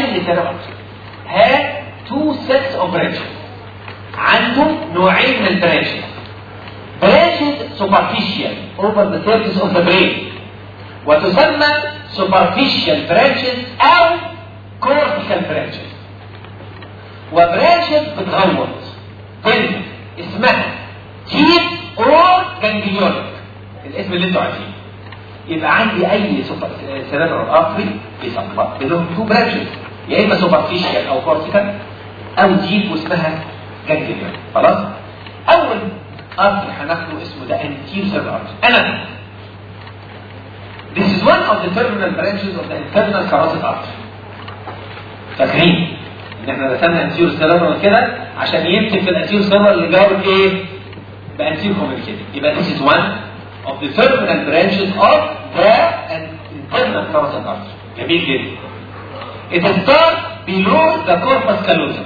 has 2 sets of branches. عنده نوعين من البرانشز. branches superficial over the surface of the brain وتسمى superficial branches أو cortical branches. وبرانشز بتغوط بنت اسمها deep or ganglionic، الاسم اللي انتوا عارفينه. يبقى عندي أي cerebral artery بيسمى لهم 2 branches، يا إما superficial أو cortical أو deep واسمها ganglionic. خلاص؟ أول artery هناخده اسمه ده anterior cerebral artery. أنا This is one of the terminal branches of the internal carotid artery. فاكرين ان احنا رسمنا anterior cerebral كده عشان يمسك في الانتيريور cerebral اللي جاوب ايه؟ بانتيريور communicating. يبقى this is one of the terminal branches of the internal carotid artery. جميل جدا. It starts below the corpus callosum.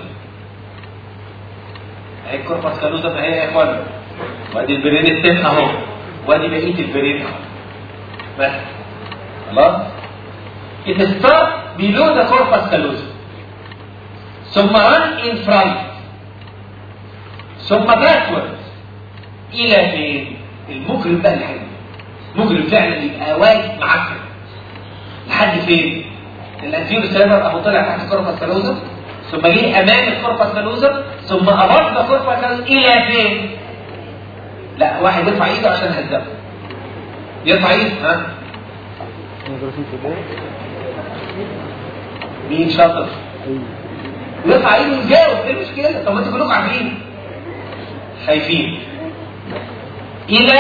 اهي الكوربس كالوزم اهي يا اخوانا. وادي البرين التم اهو. وادي بقيه البرين اهو. بس خلاص؟ It starts below the corpus callosum. ثم run in front. ثم backwards. إلى فين؟ المجرم بقى الحلو. مجرم فعلا يبقى واقف معاك. لحد فين؟ الانتيريور سيرفر اهو طلع تحت الكوربس كالوزم. ثم جه امام الكوربس كالوزم. ثم أبرد الكوربس كالوزم إلى فين؟ لا واحد يرفع ايده عشان هزمه. يرفع ايده ها؟ مين شاطر؟ يرفع ايده ويجاوب، ايه المشكله؟ طب ما انتوا كلكم عارفين. خايفين الى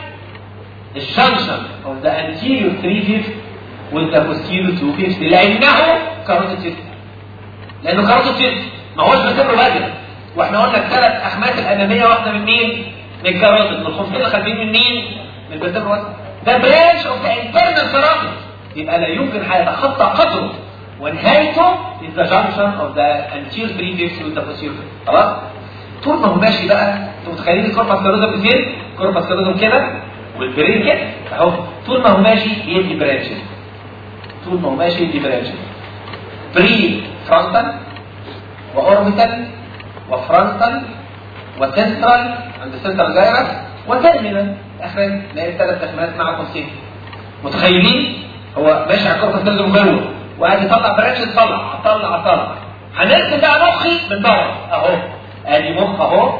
الجنكشن of the anterior 3/5 with the posterior 2/5 لانه كاروتيد سيستم. لانه كاروتيد سيستم ما هوش بتمر بدري. واحنا قلنا الثلاث احمات الاماميه واحده من مين؟ من الكاروتيد. من الخمسين الخلفيين من مين؟ من الفيرتبرا. ده برانش اوف ذا انترنال كاروتيد، يبقى لا يمكن هيتخطى قدره ونهايته is the junction of the anterior 3/5 with the posterior. خلاص؟ طول ما هو ماشي بقى، انتوا متخيلين الكوربس كالوزم فين؟ الكوربس كالوزم كده والبرين كده اهو. طول ما هو ماشي يدي برانشز. طول ما هو ماشي يدي برانشز. بري فرونتال واوربيتال وفرونتال وسنترال عند السنترال جايرس وتيرمينال اخرين. نلاقي ثلاث تخمات مع قوسين. متخيلين؟ هو ماشي على الكوربس كالوزم جوه وقاعد يطلع برانشز. طلع هنرسم بقى مخي من بره اهو. ادي مخ اهو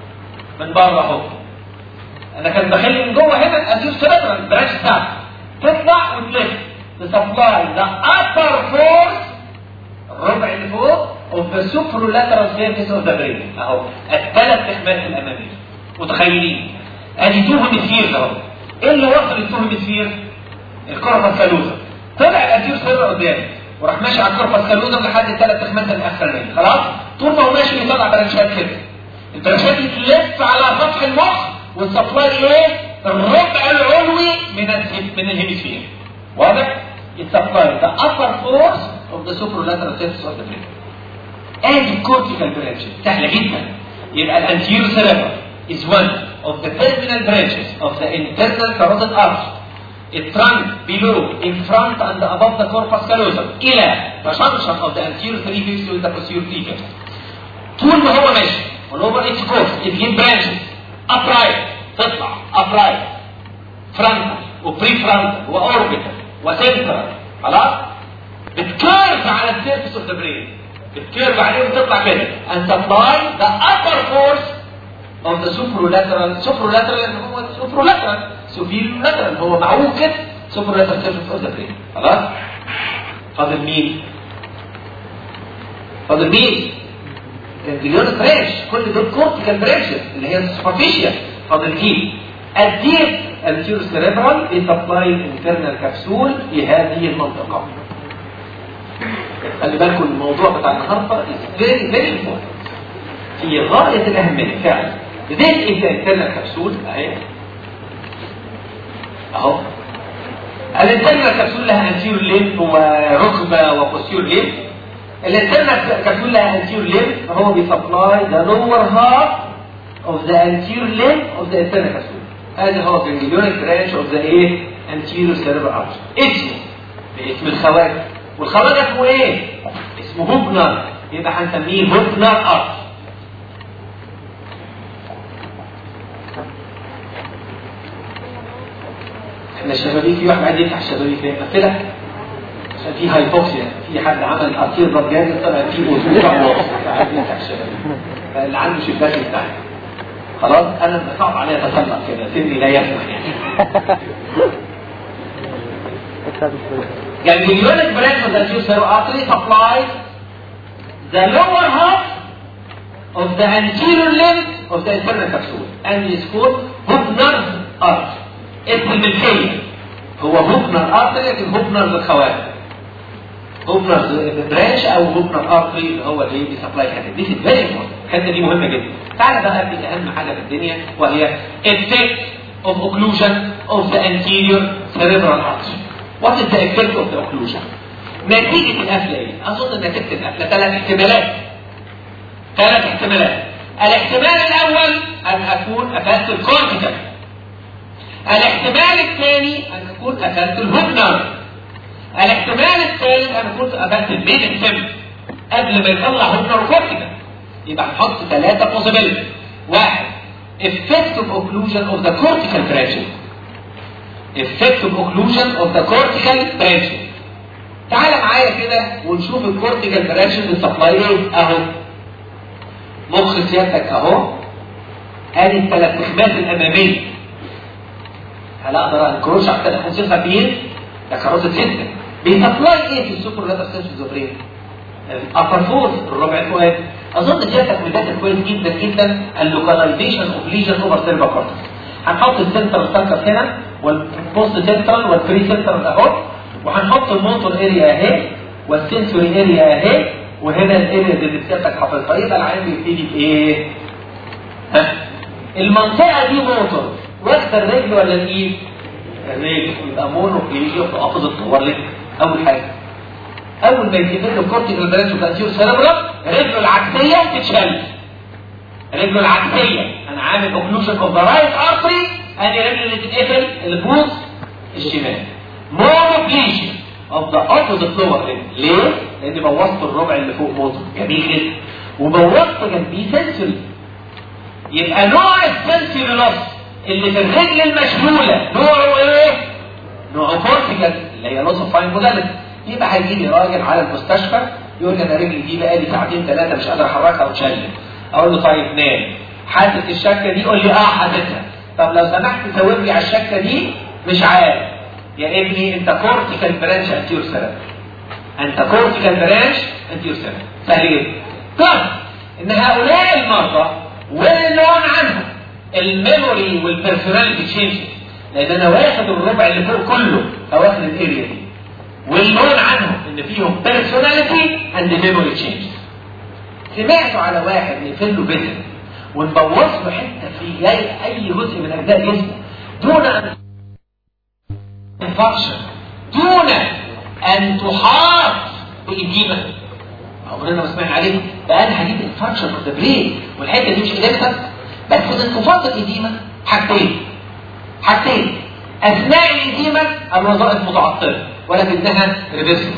من بره اهو. انا كان داخل من جوه هنا ادي سيربرال البرانش بتاعته تطلع وتلف تسبلاي ذا ابر فورس الربع اللي فوق اوف ذا سوبرولاترال سيرفيس اوف ذا برين اهو. الثلاث تخمات الاماميه. متخيلين؟ ادي تو هيمسفير اهو. ايه اللي وصل التو هيمسفير؟ الكوربس كالوزم. طلع الانتيور سيربرال قدام وراح ماشي على الكوربس كالوزم لحد الثلاث تخمات الاخرانيه. خلاص؟ طول ما هو ماشي بيطلع برانشات كده. البرانشات دي تلف على سطح المخ والسبلاي ايه؟ الربع العلوي من الهيمسفير. واضح؟ السبلاي the upper force of the superlateral surface of the brain. ادي الكورتيكال برانشز سهله جدا. يبقى الانتيريور سيربرال is one of the terminal branches of the internal carotid arch. It runs below, in front and above the corpus callosum إلى the junction of the anterior 3/5 with the posterior 3/5. طول ما هو ماشي والover its course it gives branches upright تطلع upright frontal وprefrontal وorbital وcentral. خلاص؟ بتكيرف على السيرفيس اوف ذا برين. بتكيرف عليه وتطلع كده and supply the upper force of the superlateral اللي هو superlateral هو معوج كده superlateral surface of the brain. خلاص؟ فاضل مين؟ الجليونيك برانش. كل دول كورتيكال برانشز اللي هي السوبرفيشال. فاضل دي الديب anterior cerebral يسبلاي الانترنال كبسول في هذه المنطقه. خلي بالكم الموضوع بتاع النهارده is very very important في غايه الاهميه فعلا. This is the internal capsule اهي اهو. الانترنال كبسول لها anterior limb وركبه وبوستيريور limb. الانترنال كبسول لها anterior limb فهو بيسبلاي the lower half of the anterior limb of the internal capsule. هذا هو الجليونيك برانش اوف ذا ايه؟ anterior cerebral arch. اسمه باسم الخواجه. والخواجه اسمه ايه؟ اسمه هوبنر. يبقى هنسميه هوبنر ارش. احنا الشبابيك في واحد عايز يفتح الشبابيك ليه؟ قفلها عشان في هايبوكسيا. في حد عمل ارتير ضجاج طلع فيه وزوع واصل عايز يفتح الشبابيك. فاللي عنده شباك يفتح. خلاص انا صعب عليا اتسلق كده سني لا يسمح يعني. الجليونيك برانش of the anterior cerebral artery supplies the lower half of the anterior limb of the internal capsule and is called Hoopner's arch. اسم الملكية هو هوبنر ارتري لكن هوبنر للخواجه. هوبنر برانش او هوبنر ارتري اللي هو اللي بيسبلاي الحته دي. الحته دي مهمه جدا. تعالى بقى في اهم حاجه في الدنيا وهي effect of occlusion of the anterior cerebral artery. What is the effect of the occlusion؟ نتيجه القفله ايه؟ اظن نتيجه القفله ثلاث احتمالات. الاحتمال الاول ان اكون قفلت الكورتيكال. الاحتمال الثاني ان اكون قفلت الهوبنر. الاحتمال الثالث ان اكون قفلت الميدل سيم قبل ما يطلع هوبنر وكورتيكال. يبقى هنحط ثلاثه possibilities. واحد effect of occlusion of the cortical branches. effect of occlusion of the cortical branches. تعال معايا كده ونشوف الكورتيكال برانشز بتسبلاي ايه. اهو مخ سيادتك اهو. ادي الثلاث تخمات الاماميه. هل اقدر انكروش على الثلاث خمسين خفيين؟ ده كاروتيد سيستم بيسبلاي ايه في السوبر لاتر سيرفيس اوف برين؟ الابرفوز الربع الفؤادي. اظن سيادتك مذاكر كويس جدا جدا اللوكاليزيشن اوف ليجن اوفر سيرفا كورتكس. هنحط السنترال سكر هنا والبوست سنترال والبري سنترال اهو، وهنحط الموتور اريا اهي والسنسوري اريا اهي، وهنا الاريا اللي سيادتك حافظها. يبقى العين بيبتدي بايه؟ ها؟ المنطقه دي موتور واخده الرجل ولا الايد؟ الرجل. يبقى مونوبليجيا في قفص الطوار لك. اول حاجه اول ما يتقفل له كورتيكال برانش وتاثير سيربرال رجله العكسيه تتشل. رجله العكسيه انا عامل اوكلوجن اوف ذا رايت ارتري، ادي رجله اللي تتقفل البوز الشمال. مونوبليجيا اوف ذا اوبوزيت لور ليمب. ليه؟ لان بوظت الربع اللي فوق موتور. جميل جدا. وبوظت جنبيه سنسوري. يبقى نوع السنسوري لوس اللي في الرجل المشلوله نوعه ايه؟ نوعه كورتيكال اللي هي لوس اوف فاين موداليتي. يبقى هيجي لي راجل على المستشفى يقول لي انا رجلي دي بقى لي ساعتين ثلاثه مش قادر احركها وتشلل. اقول له طيب نام. حاسس الشكه دي؟ يقول لي حاسسها. طب لو سمحت سوي لي على الشكه دي. مش عارف. يا ابني انت كورتيكال برانش انتيور سيرب. انت كورتيكال برانش انتيور سيرب. سهل. طب ان هؤلاء المرضى واللون عنهم الميموري والبيرسوناليتي تشينج، لان انا واخد الربع اللي فوق كله فواخد الاريا دي، واللون عنهم ان فيهم بيرسوناليتي اند ميموري تشينج. سمعتوا على واحد نقفل له فيزن ونبوظ له حته في اي جزء من اجزاء جسمه دون ان انفكشن، دون ان تحاط بإديمة. عمرنا ما سمعنا عليه. بقى انا هجيب انفكشن اوف ذا برين والحته دي مش قدامك. بس في انخفاض الإديمة حاجتين اثناء الإديمة الوظائف متعطله ولكنها ريفرسبل.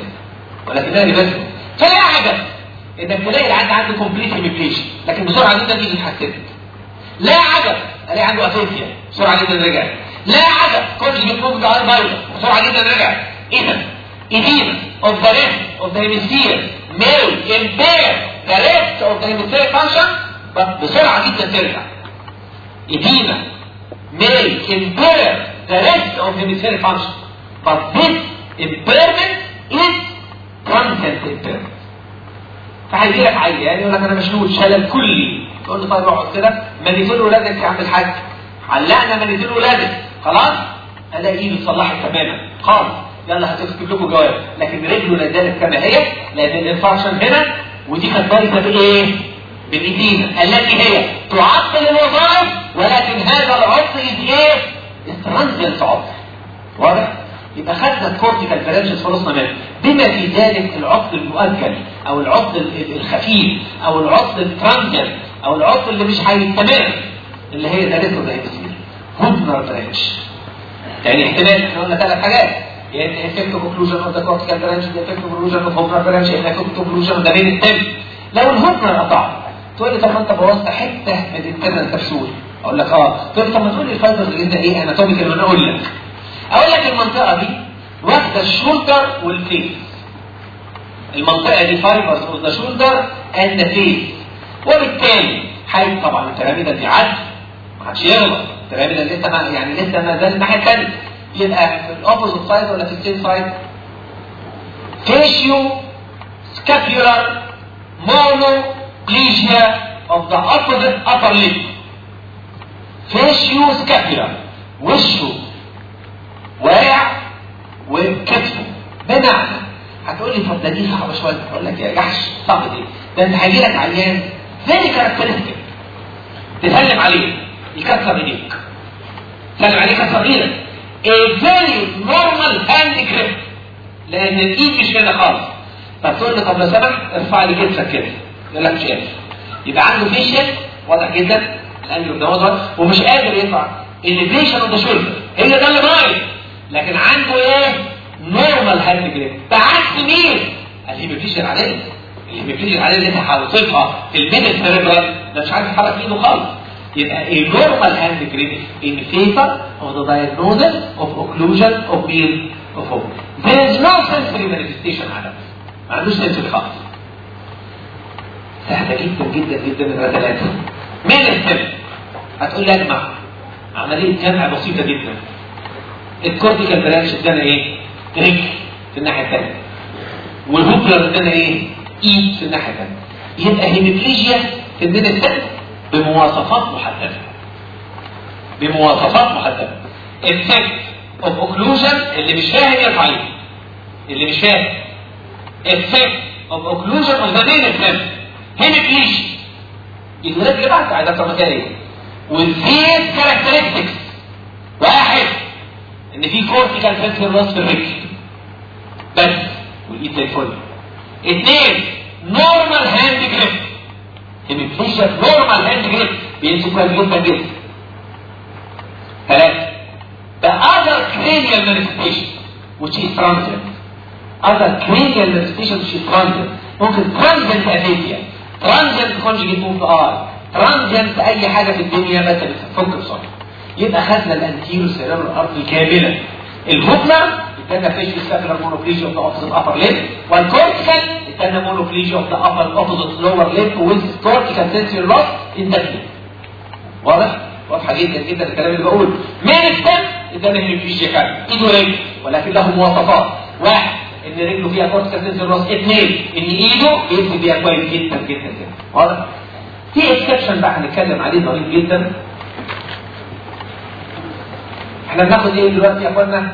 فلا عجب انك تلاقي العيان عنده كومبليت هيميبليشن لكن بسرعه جدا يجي يتحسن. لا عجب الاقي عنده افيزيا بسرعه جدا رجع. لا عجب كل بيكون ده فيروس بسرعه جدا رجع. اذا إديمة of the rest of the hemisphere may impair the rest of the hemisphere function بسرعه جدا ترجع. إديمة may impair the rest of the hemisphere function but this impairment is transient impairment. فهيجي لك عيان يقول لك انا مشلول شلل كلي، تقول له طيب اقعد كده مانيتول ولادك يا عم الحاج. علقنا مانيتول ولادك خلاص الاقي ايده اتصلحت تماما خالص. يلا هتكتب لكم جواب. لكن رجله لا زالت كما هي لان الانفكشن هنا ودي كانت بايظه بايه؟ بالإديمة التي هي تعطل الوظائف ولكن هذا العطل ايه؟ استرانزيانت عطل. واضح؟ يبقى خدنا الكورتيكال برانشز خلصنا منه. بما في ذلك العطل المؤجل او العطل الخفيف او العطل الترانزيانت او العطل اللي مش هيستمر اللي هي ذلك وده يصير هوبنر برانش. يعني احتمال احنا قلنا ثلاث حاجات، يعني افكتيف اوكلوجن اوف ذا كورتيكال برانش، افكتيف اوكلوجن اوف هوبنر برانش، افكتيف اوكلوجن ده بين التم. لو الهوبنر قطع تقول لي طب ما انت بوظت حته من الانترنال كبسول. اقول لك تقول لي طب ما تقول لي الفايبرز اللي انت ايه اناتوميكال وانا اقول لك المنطقه دي واخده الشولدر والفيس. المنطقه دي فايبرز اوف ذا شولدر اند ذا فيس، وبالتالي حي طبعا البيراميدا دي عدل ما حدش يغلط. البيراميدا لسه ما زال الناحيه الثانيه. يبقى في الاوبوزيت سايد ولا في السيم سايد؟ فيشيو سكابيولار monoplegia of the opposite upper lip. فيشيو سكابيولار وشه واقع وكتفه. بمعنى هتقول لي طب ده دي صعبه شويه. اقول لك يا جحش صعب ايه؟ ده انت هيجي لك عيان فيري كاركترستيك تسلم عليه يكسر ايديك. تسلم عليه كسر ايدك. A very normal hand grip لان الايد مش هنا خالص. فتقول لي طب لو سمحت ارفع لي كتفك كده. يقول لك مش قادر. يبقى عنده فيشل واضح جدا الانجل ده واضح ومش قادر يرفع. elevation of the shoulder هي ده اللي بايظ. لكن عنده ايه؟ نورمال هاند جريب. بعكس مين؟ الهيموفيشل العاديه. الهيموفيشل العاديه اللي انت هتوصفها في الميدل سيريبرال ده مش عارف يحرك ايده خالص. يبقى a normal hand grip in favor of the diagnosis of occlusion of being of hope. There is no sensory manifestation على ما عندوش sensory خالص. سهلة جدا جدا جدا من ثلاثة. مين السبب؟ هتقول لي اجمع. عملية جمع بسيطة جدا. الكورتيكال برانش ادانا ايه؟ رجل في الناحيه الثانيه، والهوبلر ادانا ايه؟ ايد في الناحيه الثانيه. يبقى هيميبليجيا في الميد الثاني بمواصفات محدده. بمواصفات محدده. effect of occlusion اللي مش فاهم يرفع ايده. اللي مش فاهم. effect of occlusion of the main stem. هيميبليجيا. الولاد اللي بعد عايز اكتر مثال ايه؟ والفيس كاركترستكس. واحد ان في كورتيكال فنترال راس في الرجل بس والايد زي الفل. اثنين نورمال هاند جريب. هيميبليجيا نورمال هاند جريب بيمسك كويس جدا جدا. ثلاثة the other cranial manifestation which is transient. other cranial manifestation which is transient. ممكن transient aphasia، transient conjugate move to eye، transient اي حاجة في الدنيا بس بتفك بسرعة. يبقى خدنا الانتيرو سيريبرال ارتري كاملا. الهوبلر ادانا فيشل ساكولار مونوبليجيا اوف ذا اوبوزيت ابر ليب، والكورتيكال ادانا مونوبليجيا اوف ذا ابر اوبوزيت لور ليب ويز كورتيكال سنسوري لوس ان ذا ليب. واضح؟ واضحه جدا جدا الكلام اللي بقوله. مين ستيب ادانا هيميبليجيا كامل ايده ورجل، ولكن له مواصفات. واحد ان رجله فيها كورتيكال سنسوري لوس. اثنين ان ايده بيمسك بيها كويس جدا جدا جدا. واضح؟ في اكسبشن بقى هنتكلم عليه ضريب جدا. احنا بناخد ايه دلوقتي يا اخوانا؟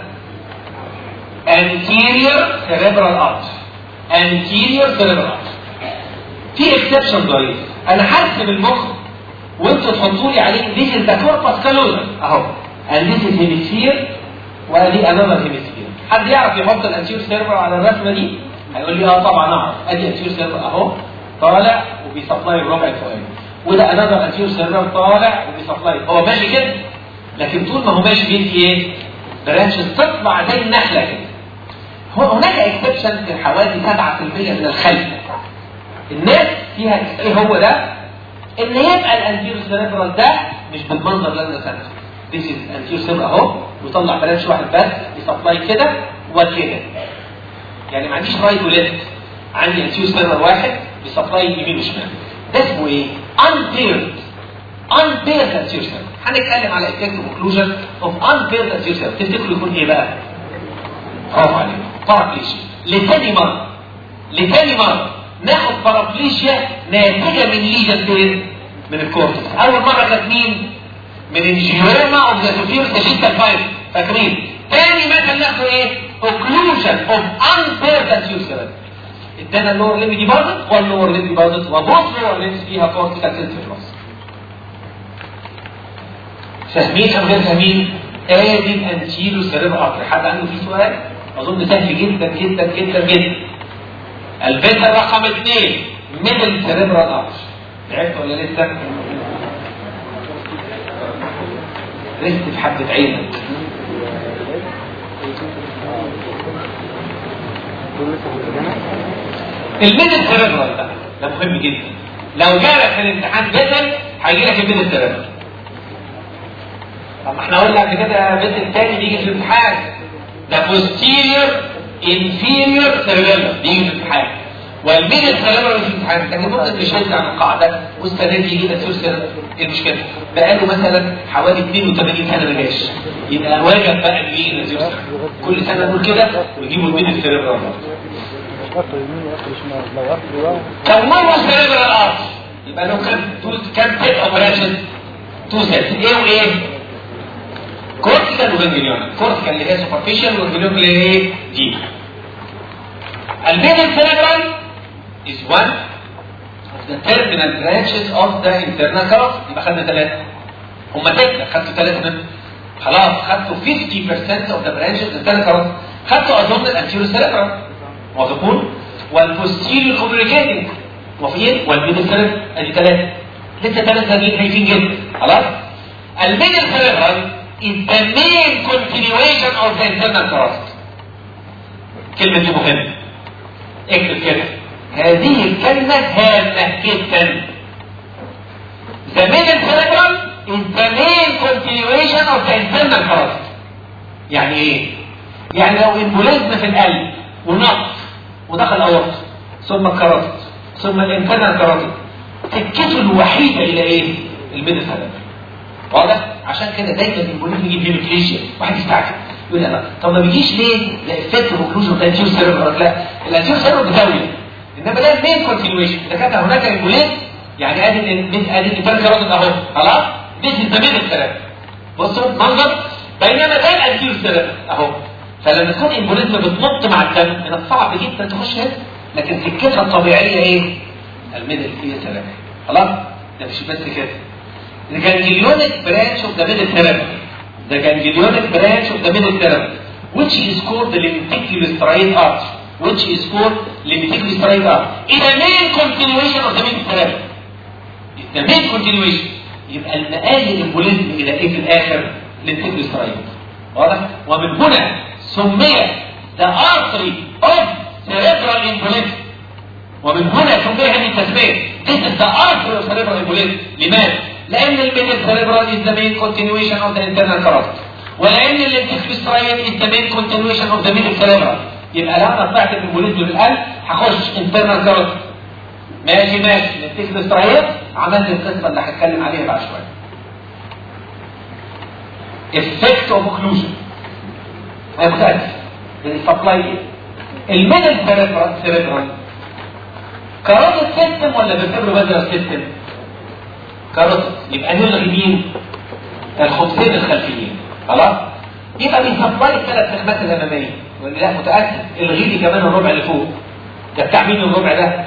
anterior cerebral artery. anterior cerebral artery. في اكسبشن ضريب. انا هرسم المخ وانتوا تحطوا لي عليه this is the corpus callosum اهو، and this is hemisphere وادي another hemisphere. حد يعرف يحط الانتيريور سيربرال على الرسمه دي؟ هيقول لي اه طبعا اعرف. ادي انتيريور سيربرال اهو طالع وبيسبلاي الربع الفوقاني، وده another انتيريور سيربرال طالع وبيسبلاي. هو ماشي كده، لكن طول ما هو ماشي بيدي ايه؟ برانشز تطلع زي النخله كده. هناك اكسبشن في حوالي 7% من الخلق. الناس فيها ايه هو ده؟ ان يبقى الانتيريور سيربرال ده مش بالمنظر اللي انا رسمته. This is anterior cerebral اهو، ويطلع برانش واحد بس يسبلاي كده وكده. يعني ما عنديش رايت وليفت، عندي anterior cerebral واحد بيسبلاي يمين وشمال. ده اسمه ايه؟ unpaired anterior cerebral. هنتكلم على effective occlusion of unpaired anterior cerebral. تفتكروا يكون ايه بقى؟ برافو عليكم، بارابليشيا. لتاني مرة ناخد بارابليشيا ناتجة من ليجن فين؟ من الكورتكس. أول مرة كانت مين؟ من الجيوما اوف ذا سوبيريور ساجيتال فايبر، فاكرين؟ تاني مثل ناخده ايه؟ occlusion of unpaired anterior cerebral. ادانا اللور ليمب دي باظت واللور ليمب دي باظت، وبوث لور ليمب فيها كورتيكال سنسوري لوس. فاهمين ام غير فاهمين؟ ادي الانتيريور سيريبرال ارتري. حد عنده فيه سؤال؟ اظن سهل جدا جدا جدا جدا. الفيتا رقم 2 ميدل سيريبرال ارتري. عرفت ولا لسه؟ رست في حبة عينك. الميدل سيريبرال ده مهم جدا. لو جالك في الامتحان ميدل هيجي لك الميدل سيريبرال. طب ما احنا قلنا قبل كده ميدل تاني بيجي في الامتحان. ده posterior inferior cerebellum بيجي في الامتحان. والميدل سيريبرال في الامتحان، لكن ممكن نشد عن القاعده والسنه دي يجي انتيريور سيريبرال. ايه المشكله؟ بقاله مثلا حوالي 82 سنه ما جاش، يبقى واجب بقى ان يجي انتيريور سيريبرال. كل سنه نقول كده ويجيبوا الميدل سيريبرال. طب مره سيريبرال ارتري يبقى له كام سيت اوبريشن؟ 2 سيتس. ايه وايه؟ كورتيكال وجانجليون. كورتيكال اللي هي سوبرفيشال والجانجليون اللي هي دي. الميدل سيريبرال is one of the terminal branches of the internal carotid. يبقى خدنا 3. هم 6، خدتوا 3 منهم. خلاص خدتوا 50% of the branches of the internal carotid. خدتوا اظن الانتيريور سيريبرال واضحون، والبوستيريور كوميونيكيتنج وفين، والميدل سيريبرال. ادي 3. لسه 3 ثانيين هايفين جدا. خلاص. الميدل سيريبرال is the main continuation of the internal carotid. كلمة دي مهمة. اكتب كده. هذه الكلمة هامة جدا. The middle cerebral is the main continuation of the internal carotid. يعني ايه؟ يعني لو امبوليزم في القلب ونط ودخل اورطة ثم الكارotid ثم الانترنال كارotid، سكته الوحيدة الى ايه؟ الميدل cerebral. واضح؟ عشان كده دايما الامبوليزم يجيب هيميبليجيا. واحد يستعجل يقول لا طب ما بيجيش ليه؟ لا افكت اوكلوجن اوف انتيريور سيريبرال. لا الانتيريور سيريبرال بزاويه، انما ده المين كونتينيويشن. اذا كان هناك امبوليت يعني ادي الانترنال كاروتيد اهو خلاص، دي الزميل الثلاث بصوا منظر، بينما ده الانتيريور سيريبرال اهو. فلما تكون امبوليزم بتنط مع الدم من الصعب جدا تخش هنا، لكن سكتها الطبيعيه ايه؟ الميدل هي سلامه خلاص. ده مش بس كده، ده جانجليونيك برانش اوف ذا ميدل ثيرابي، ده جانجليونيك برانش اوف ذا ميدل ثيرابي which is called the lenticular striate arch, which is called lenticular striate arch. is the main continuation of the middle therapy. is the main continuation. يبقى المقال الامبوليزم الى ايه في الاخر؟ lenticular striate. واضح؟ ومن هنا سمي the artery of cerebral embolism. ومن هنا سمي هذه التسميه this is the artery of cerebral embolism. لماذا؟ لان الميدل cerebral is the main continuation of the internal carotid، ولان الليمفيك سترايد is the main continuation of the middle cerebral. يبقى لو انا طلعت الامبوليزم بالقلب هخش internal carotid. ماشي الليمفيك سترايد عملت القسمه اللي هتكلم عليها بعد شويه. effect of occlusion هيختلف من السبلاي ايه؟ الميدل cerebral كاروتيد سيستم ولا فيرتبرو فاسكولار سيستم؟ كاروتيد. يبقى نلغي مين؟ الخطين الخلفيين خلاص؟ يبقى بيسبلاي الثلاث تخمات الاماميه. لا متاكد الغي لي كمان الربع اللي فوق. ده بتاع مين الربع ده؟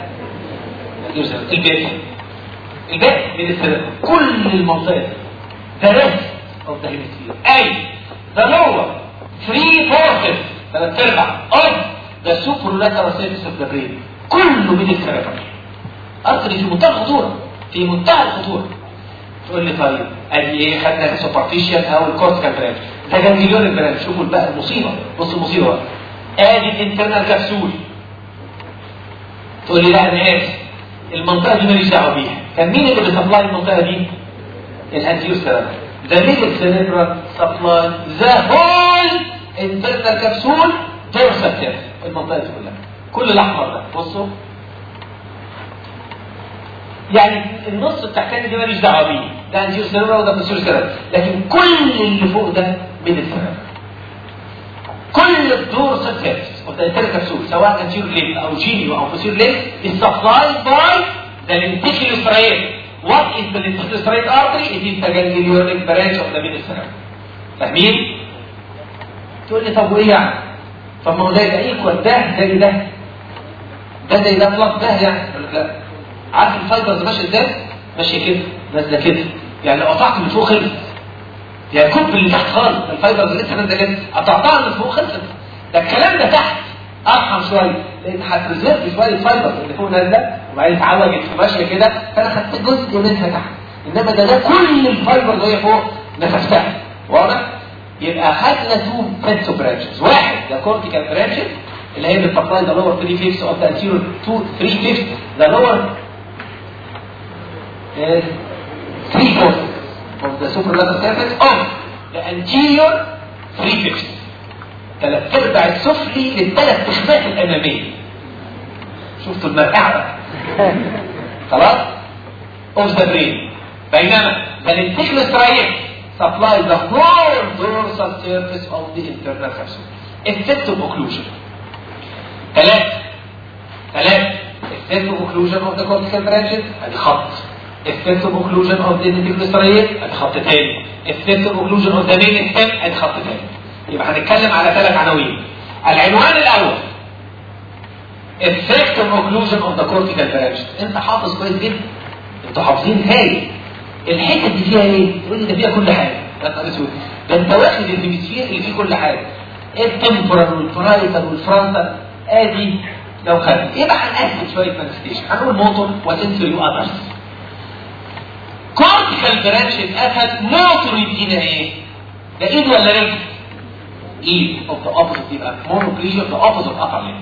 الباقي من السيربرال. كل المنطقه دي the rest of the hemisphere اي the lower 3/4 ثلاث ارباع of the superlateral surface of the brain كله من السيربرال. ارتري في منتهى الخطوره، في منتهى الخطوره. تقول لي طيب ادي ايه؟ خدنا السوبرفيشال او الكورتيكال برانش، ده جانجليون برانش. شوفوا بقى المصيبه، بص المصيبه بقى. ادي الانترنال كبسول. تقول لي لا انا اسف المنطقه دي ماليش دعوه بيها. كان مين اللي بيسبلاي المنطقه دي؟ الانتيريور سيربرال. The middle cerebral supply the whole internal capsule dorsal surface. المنطقه دي كلها كل الاحمر ده بصوا، يعني النص التحتاني دي ماليش دعوه بيه، ده انتيريور سيربرال وده بوستيريور سيربرال، لكن كل اللي فوق ده ميدل سيربرال. كل الدورسال سيرفيس اوف ذا انترنال كابسول سواء انتيريور ليمب او جينيو او بوستيريور ليمب is supplied by the lenticular striate. What is the lenticular striate artery? It is the ganglionic branch of the middle cerebral. فاهمين؟ تقول لي طب وايه يعني؟ طب ما هو ده يبقى ايكوال ده زي ده، ده زي ده بلس ده يعني. لا عارف الفايبرز ماشيه ازاي؟ ماشيه كده نازله كده، يعني لو قطعت من فوق خلص، يعني كب اللي تحت خالص الفايبرز لسه نازله كده، قطعتها من فوق خلصت. ده الكلام ده تحت ارحم شويه، لان هتريزيرف شويه الفايبرز اللي فوق نازله وبعدين اتعوجت ماشيه كده، فانا خدت جزء منها تحت. انما ده كل الفايبرز وهي فوق نفختها. واضح؟ يبقى خدنا تو سيتس اوف برانشز. واحد ذا كورتيكال برانشز اللي هي بتسبلاي ذا لور 3/5 اوف ذا انتيريور 3/5 ذا لور 3/4 of the supralateral surface of the anterior 3/5. ثلاث ارباع السفلي للثلاث تخمات الاماميه. شفتوا المرقعه خلاص؟ of the brain. بينما the lenticular striate supply the whole dorsal surface of the internal capsule. Effective occlusion. ثلاث effective occlusion of the cortical branches ادي خط. effective occlusion of the lenticular striate ادي خط تاني. effective occlusion of the main stem ادي خط تاني. يبقى هنتكلم على ثلاث عناوين. العنوان الاول effective occlusion of the cortical branches. انت حافظ كويس جدا، انتوا حافظين هاي الحته دي فيها ايه؟ تقول لي ده فيها كل حاجه. ده انت واخد الهيمسفير اللي فيه كل حاجه، التمبرال والبرايتال والفرونتال. ادي لو خدت يبقى هنقسم شويه مانيفستيشن، هنقول موتور وسنسوري واذرز. كورتيكال برانش اتقفل، موتور يدينا ايه؟ ده ايد ولا رجل؟ ايد اوف ذا اوبوزيت، يبقى مونوبليجيا اوف ذا اوبوزيت ابر ليمب.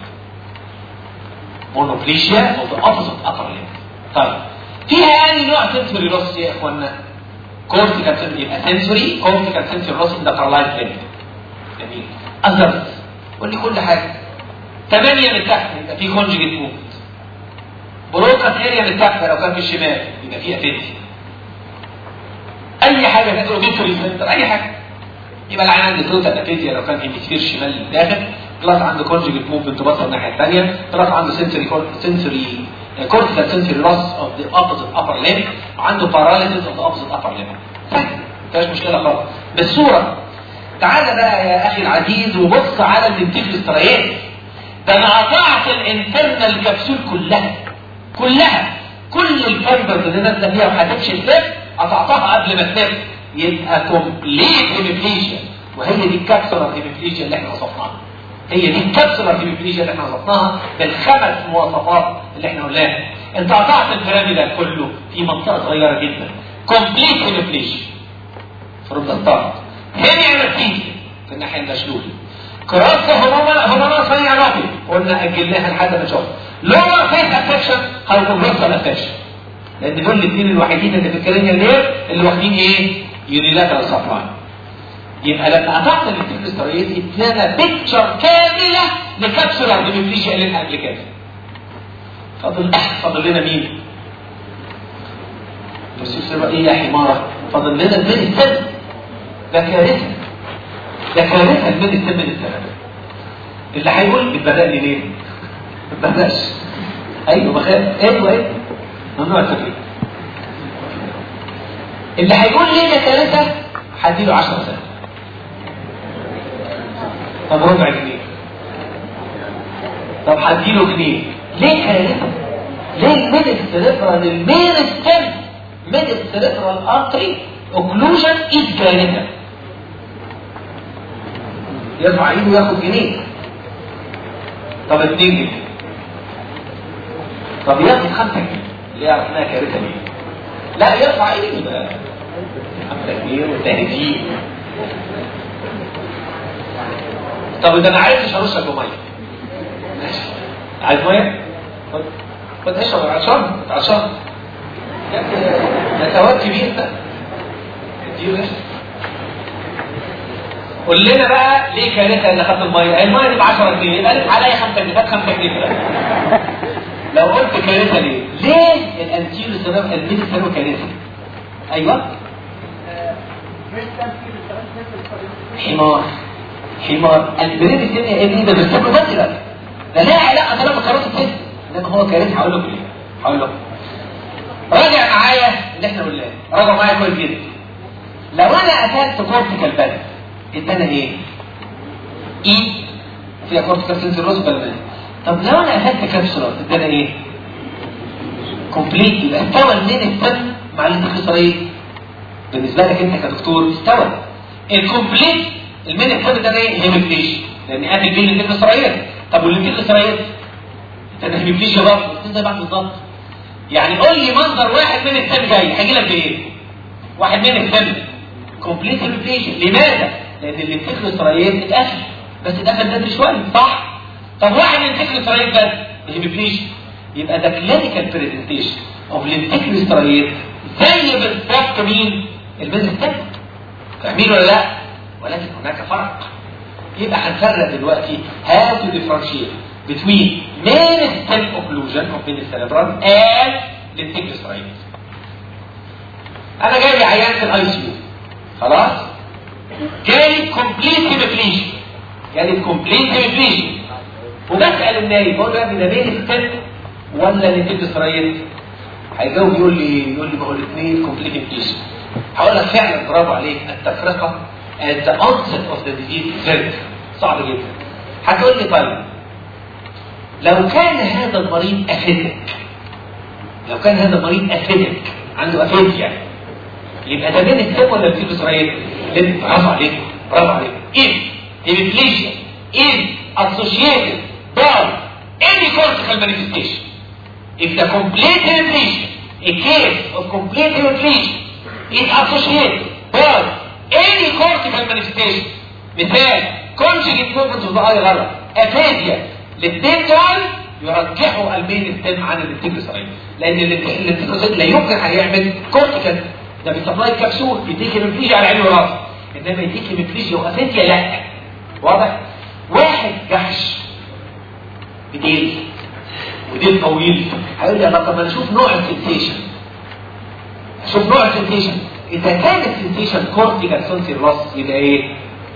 مونوبليجيا اوف ذا اوبوزيت ابر ليمب. طيب فيها انهي نوع سنسوري لوس يا اخوانا؟ كورتيكال سنسوري. يبقى سنسوري كورتيكال سنسوري لوس ان ذا بارالايز ليمب. جميل. اذرز قول لي كل حاجه. 8 من تحت يبقى في كونجيجيت موفمنت. بروكس اريا من تحت لو كان في الشمال يبقى في افيتي. اي حاجه كانت اوديتوري سنتر، اي حاجه يبقى العين عنده توتال افيزيا لو كان هيمسفير شمال للداخل، بلس عنده كونجكت موفمنت بصر الناحيه الثانيه، بلس عنده سنسوري كورتيكال سنسوري لوس اوف ذا اوبوزيت ابر ليم، وعنده باراليسيس اوف ذا اوبوزيت ابر ليم. ما فيهاش مشكله خالص. بالصوره تعالى بقى يا اخي العزيز وبص على الانتيكلوستريات. ده انا قطعت الانترنال كبسول كلها كل الفايبرز اللي نازله فيها وهتمشي الفم قطعتها قبل ما تنام، يبقى كومبليت هيميبليجيا. وهي دي الكابسولار هيميبليجيا اللي احنا وصفناها. هي دي الكابسولار هيميبليجيا اللي احنا وصفناها بالخمس مواصفات اللي احنا قلناها. انت قطعت البيراميدال كله في منطقه صغيره جدا. كومبليت هيميبليجيا فروم ذا ستارت. هيمي انستيزيا في الناحيه المشلوله. كراس هرمونال سياراتي قلنا اجلناها لحد ما نشوف. لور فيس افكشن هايبوبروسال افكشن، لان دول الاثنين الوحيدين اللي في الكرينيال لير اللي واخدين ايه؟ يونيلاترال سبلاي. يبقى لما قطعت الانتيكلوستريات ادانا بيكتشر كامله لكابسولار هيميبليجيا اللي قبل كده. فاضل لنا مين؟ بس ايه يا حماره؟ فاضل لنا الميديستم. ده كارثه الميديستم من السبب. اللي هيقول اتبدأ لي ليه؟ ما اتبدأش. ايوه بخاف. ايوه ممنوع التفكير. اللي هيقول ليه ده كارثه هديله 10 سنة. طب ربع جنيه. طب هديله جنيه. ليه كارثه؟ ليه الميدل سيريبرال المين ستيم ميدل سيريبرال ارتري اوكلوجن از كارثه. يرفع ايده وياخد جنيه. طب 2 جنيه. طب ياخد 5 جنيه. اللي يعرف انها كارثه ليه؟ لا يرفع ايده بقى 5 جنيه و30. طب اذا ما عرفتش هرشك بميه. ماشي. عايز ميه؟ خد اشرب عشان ده سواد كبير ده. اديله اشرب. قول لنا بقى ليه كارثه اللي خدت الميه؟ الميه دي ب 10 جنيه يبقى لك عليا 5 جنيه. 5 جنيه بقى. لو قلت كارثه ليه؟ ليه الانتيريور سيرم الميدل سيرم كارثه؟ ايوه حمار البريد الثاني يا ابني ده بيستقبل مثلا ده لا علاقه تمام بقرارات السن. انما هو كارثه. هقول لك ليه؟ راجع معايا اللي احنا قلناه. راجع معايا كويس جدا. لو انا اكلت كورتيكال باد ادانا ايه؟ فيها كورتيكال سنسور روز بالمان. طب لو انا اخدت كبسولار ادانا ايه؟ كومبليت. يبقى استوى منين الدم مع الانتيكلوستريات؟ بالنسبه لك انت كدكتور استوى. الكومبليت المين الدم ده ايه؟ هيميبليجيا لان قابل بين الانتيكلوستريات. طب والانتيكلوستريات ده هيميبليجيا برضه الاثنين زي بعض بالظبط. يعني قول لي منظر واحد من الدم جاي هيجي لك بايه؟ واحد من الدم كومبليت هيميبليجيا. لماذا؟ لان الانتيكلوستريات اتقفل بس اتقفل بدري شويه صح؟ طب واحد من الانتيكلوستريات بس هيميبليجيا. يبقى ده كلينيكال بريزنتيشن اوف الانتيكلوستريات زي بالظبط مين؟ الميزوستم. فاهمين ولا لا؟ ولكن هناك فرق. يبقى هنفرق دلوقتي how to differentiate between main stem occlusion of the cerebrum and الانتيكلوستريات. انا جايب عيان في الاي سي يو خلاص؟ جالي كومبليت هيميبليجيا وبسأل النايب بقول له يا ابني ده مين ستيم ولا الانتيكلوستريات؟ هيجاوب يقول لي ما هو الاثنين كومبليت هيميبليجيا. هقول لك فعلا برافو عليك التفرقه at the onset of the disease very صعب جدا. هتقول لي طيب لو كان هذا المريض افيدك عنده افيديا يبقى ده بين السم ولا الانتيكلوستريات؟ برافو عليك if hemiplegia is associated by any cortical manifestation. If the complete hemiplegia, a case of complete hemiplegia is associated by any cortical manifestation مثال conjugate movement of the eye غلط aphasia الاثنين دول يرجحوا المين ستيم عن الانتيكلوستريات لان الانتيكلوستريات لا يمكن هيعمل كورتيكال. ده بيسبلاي كبسول يديك هيميبليجيا على عينه وراسه انما يديك هيميبليجيا وافيديا لا. واضح؟ واحد جحش بديل وديل طويل هيقول لي طب انا اشوف نوع السنسيشن. اذا كان السنسيشن كورتيكال سنسي لوس يبقى ايه؟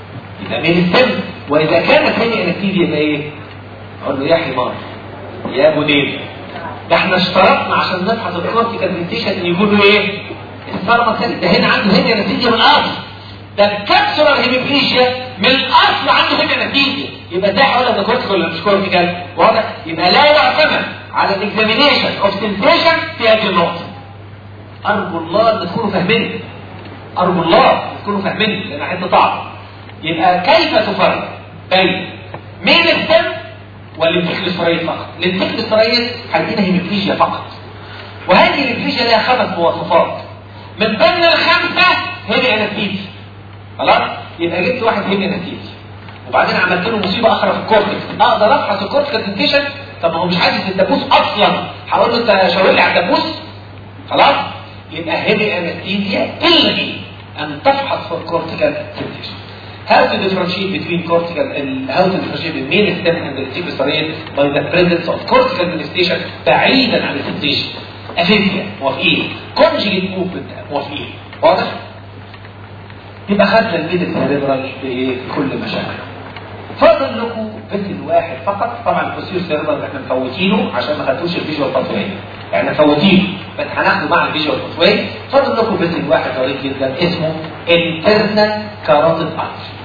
يبقى مين ستيم. واذا كانت هي انستيزيا يبقى ايه؟ اقول له يا حمار يا ابو ديل، ده احنا اشترطنا عشان نفحص الكورتيكال برزنتيشن يقولوا ايه؟ الفارماسيست ده هنا عنده هيميا انستيزيا من الاصل، ده الكابسولار هيميبليشيا من الاصل عنده هيميا انستيزيا، يبقى ده ولا ده كورتيكال ولا مش كورتيكال؟ واضح؟ يبقى لا يعتمد على الاكزامينيشن اوف سنسيشن في هذه النقطه. ارجو الله ان تكونوا فاهمين، ارجو الله ان تكونوا فاهمين لان حته صعبه. يبقى كيف تفرق بين مين ستيم والانتكلوسرايد فقط؟ الانتكلوسرايد هيدينا هيميبليشيا فقط، وهذه الهيميبليشيا لها 5 مواصفات، من ضمن ال5 هيمي انستيزيا. خلاص؟ يبقى جبت واحد هيمي انستيزيا وبعدين عملت له مصيبه اخرى في الكورتكس، اقدر افحص الكورتيكال برزنتيشن؟ طب ما هو مش حاسس الدبوس اصلا، هقول له انت شاور لي على الدبوس؟ خلاص؟ يبقى هيمي انستيزيا تلغي ان تفحص في الكورتيكال برزنتيشن. How to differentiate between cortical and how to differentiate between main stem and the reticulocyte by the presence of cortical manifestation بعيدا عن السنسيشن. افيزيا موافقين، conjugate movement موافقين، واضح؟ يبقى خدنا الميدل سيريبرال في كل مشاكل. فاضل لكم فيزل واحد فقط، طبعا البوستيريور سيريبرال احنا مفوتينه عشان ما خدتوش الفيجوال باثواي، يعني مفوتينه بس هناخده مع الفيجوال باثواي. فاضل لكم فيزل واحد ظريف جدا اسمه internal carotid artery.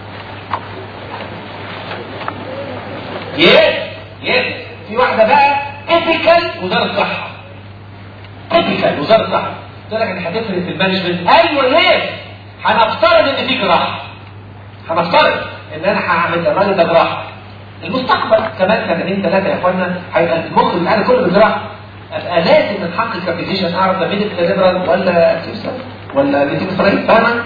يس في واحده بقى ethical وزاره الصحه، ethical وزاره الصحه تقول لك ان هتفرق في المانجمنت. ايوه يس، هنفترض ان في جراحه، هنفترض ان انا هعمل الراجل ده جراحه، المستقبل كمان 2 3 يا اخوانا هيبقى المخ بتاعنا كله بالجراحه، ابقى لازم من حق الكابيتيشن اعرف ده ميدل سيريبرال ولا سيبسال ولا ريتيكوسرايد. فاهمه؟